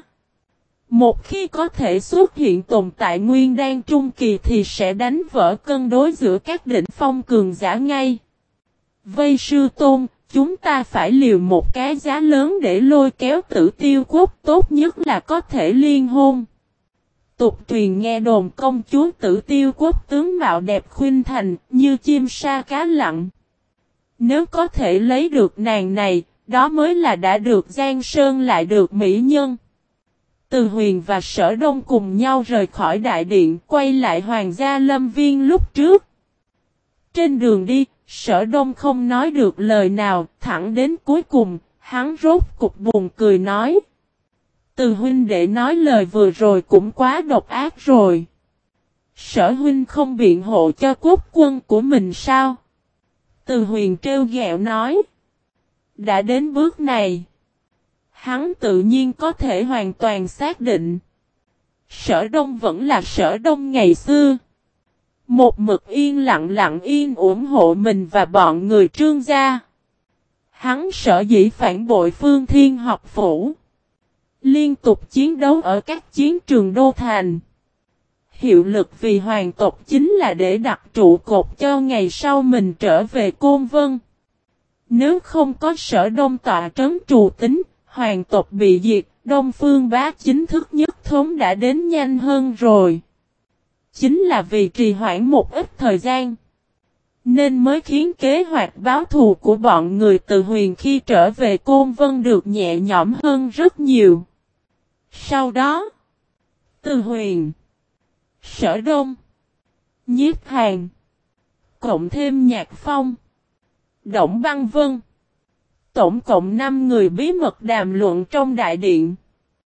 Một khi có thể xuất hiện tồn tại nguyên đan trung kỳ thì sẽ đánh vỡ cân đối giữa các đỉnh phong cường giả ngay. Vây sư tôn, chúng ta phải liều một cái giá lớn để lôi kéo Tử Tiêu Quốc, tốt nhất là có thể liên hôn. Tục truyền nghe đồn công chúa Tử Tiêu Quốc tướng mạo đẹp khuynh thành, như chim sa cá lặng. Nếu có thể lấy được nàng này, đó mới là đã được Giang Sơn lại được mỹ nhân. Từ Huyền và Sở Đông cùng nhau rời khỏi đại điện, quay lại Hoàng gia Lâm Viên lúc trước. Trên đường đi, Sở Đông không nói được lời nào, thẳng đến cuối cùng, hắn rốt cục buồn cười nói. Từ huynh đệ nói lời vừa rồi cũng quá độc ác rồi. Sở huynh không biện hộ cho quốc quân của mình sao? Từ Huyền trêu ghẹo nói. Đã đến bước này, hắn tự nhiên có thể hoàn toàn xác định. Sở Đông vẫn là Sở Đông ngày xưa. Một mực yên lặng lặng yên ủng hộ mình và bọn người Trương gia. Hắn sở dĩ phản bội Phương Thiên học phủ, liên tục chiến đấu ở các chiến trường đô thành. Hiệu lực vì hoàng tộc chính là để đặt trụ cột cho ngày sau mình trở về Côn Vân. Nếu không có Sở Đông tọa trấn trù tính, hoàng tộc bị diệt, Đông Phương Bá chính thức nhất thống đã đến nhanh hơn rồi. Chính là vì trì hoãn một ít thời gian, nên mới khiến kế hoạch báo thù của bọn người Từ Huyền khi trở về Côn Vân được nhẹ nhõm hơn rất nhiều. Sau đó, Từ Huyền, Sở Đông, Nhiếp Hàn, cộng thêm Nhạc Phong, Đổng Băng Vân, tổng cộng năm người bí mật đàm luận trong đại điện.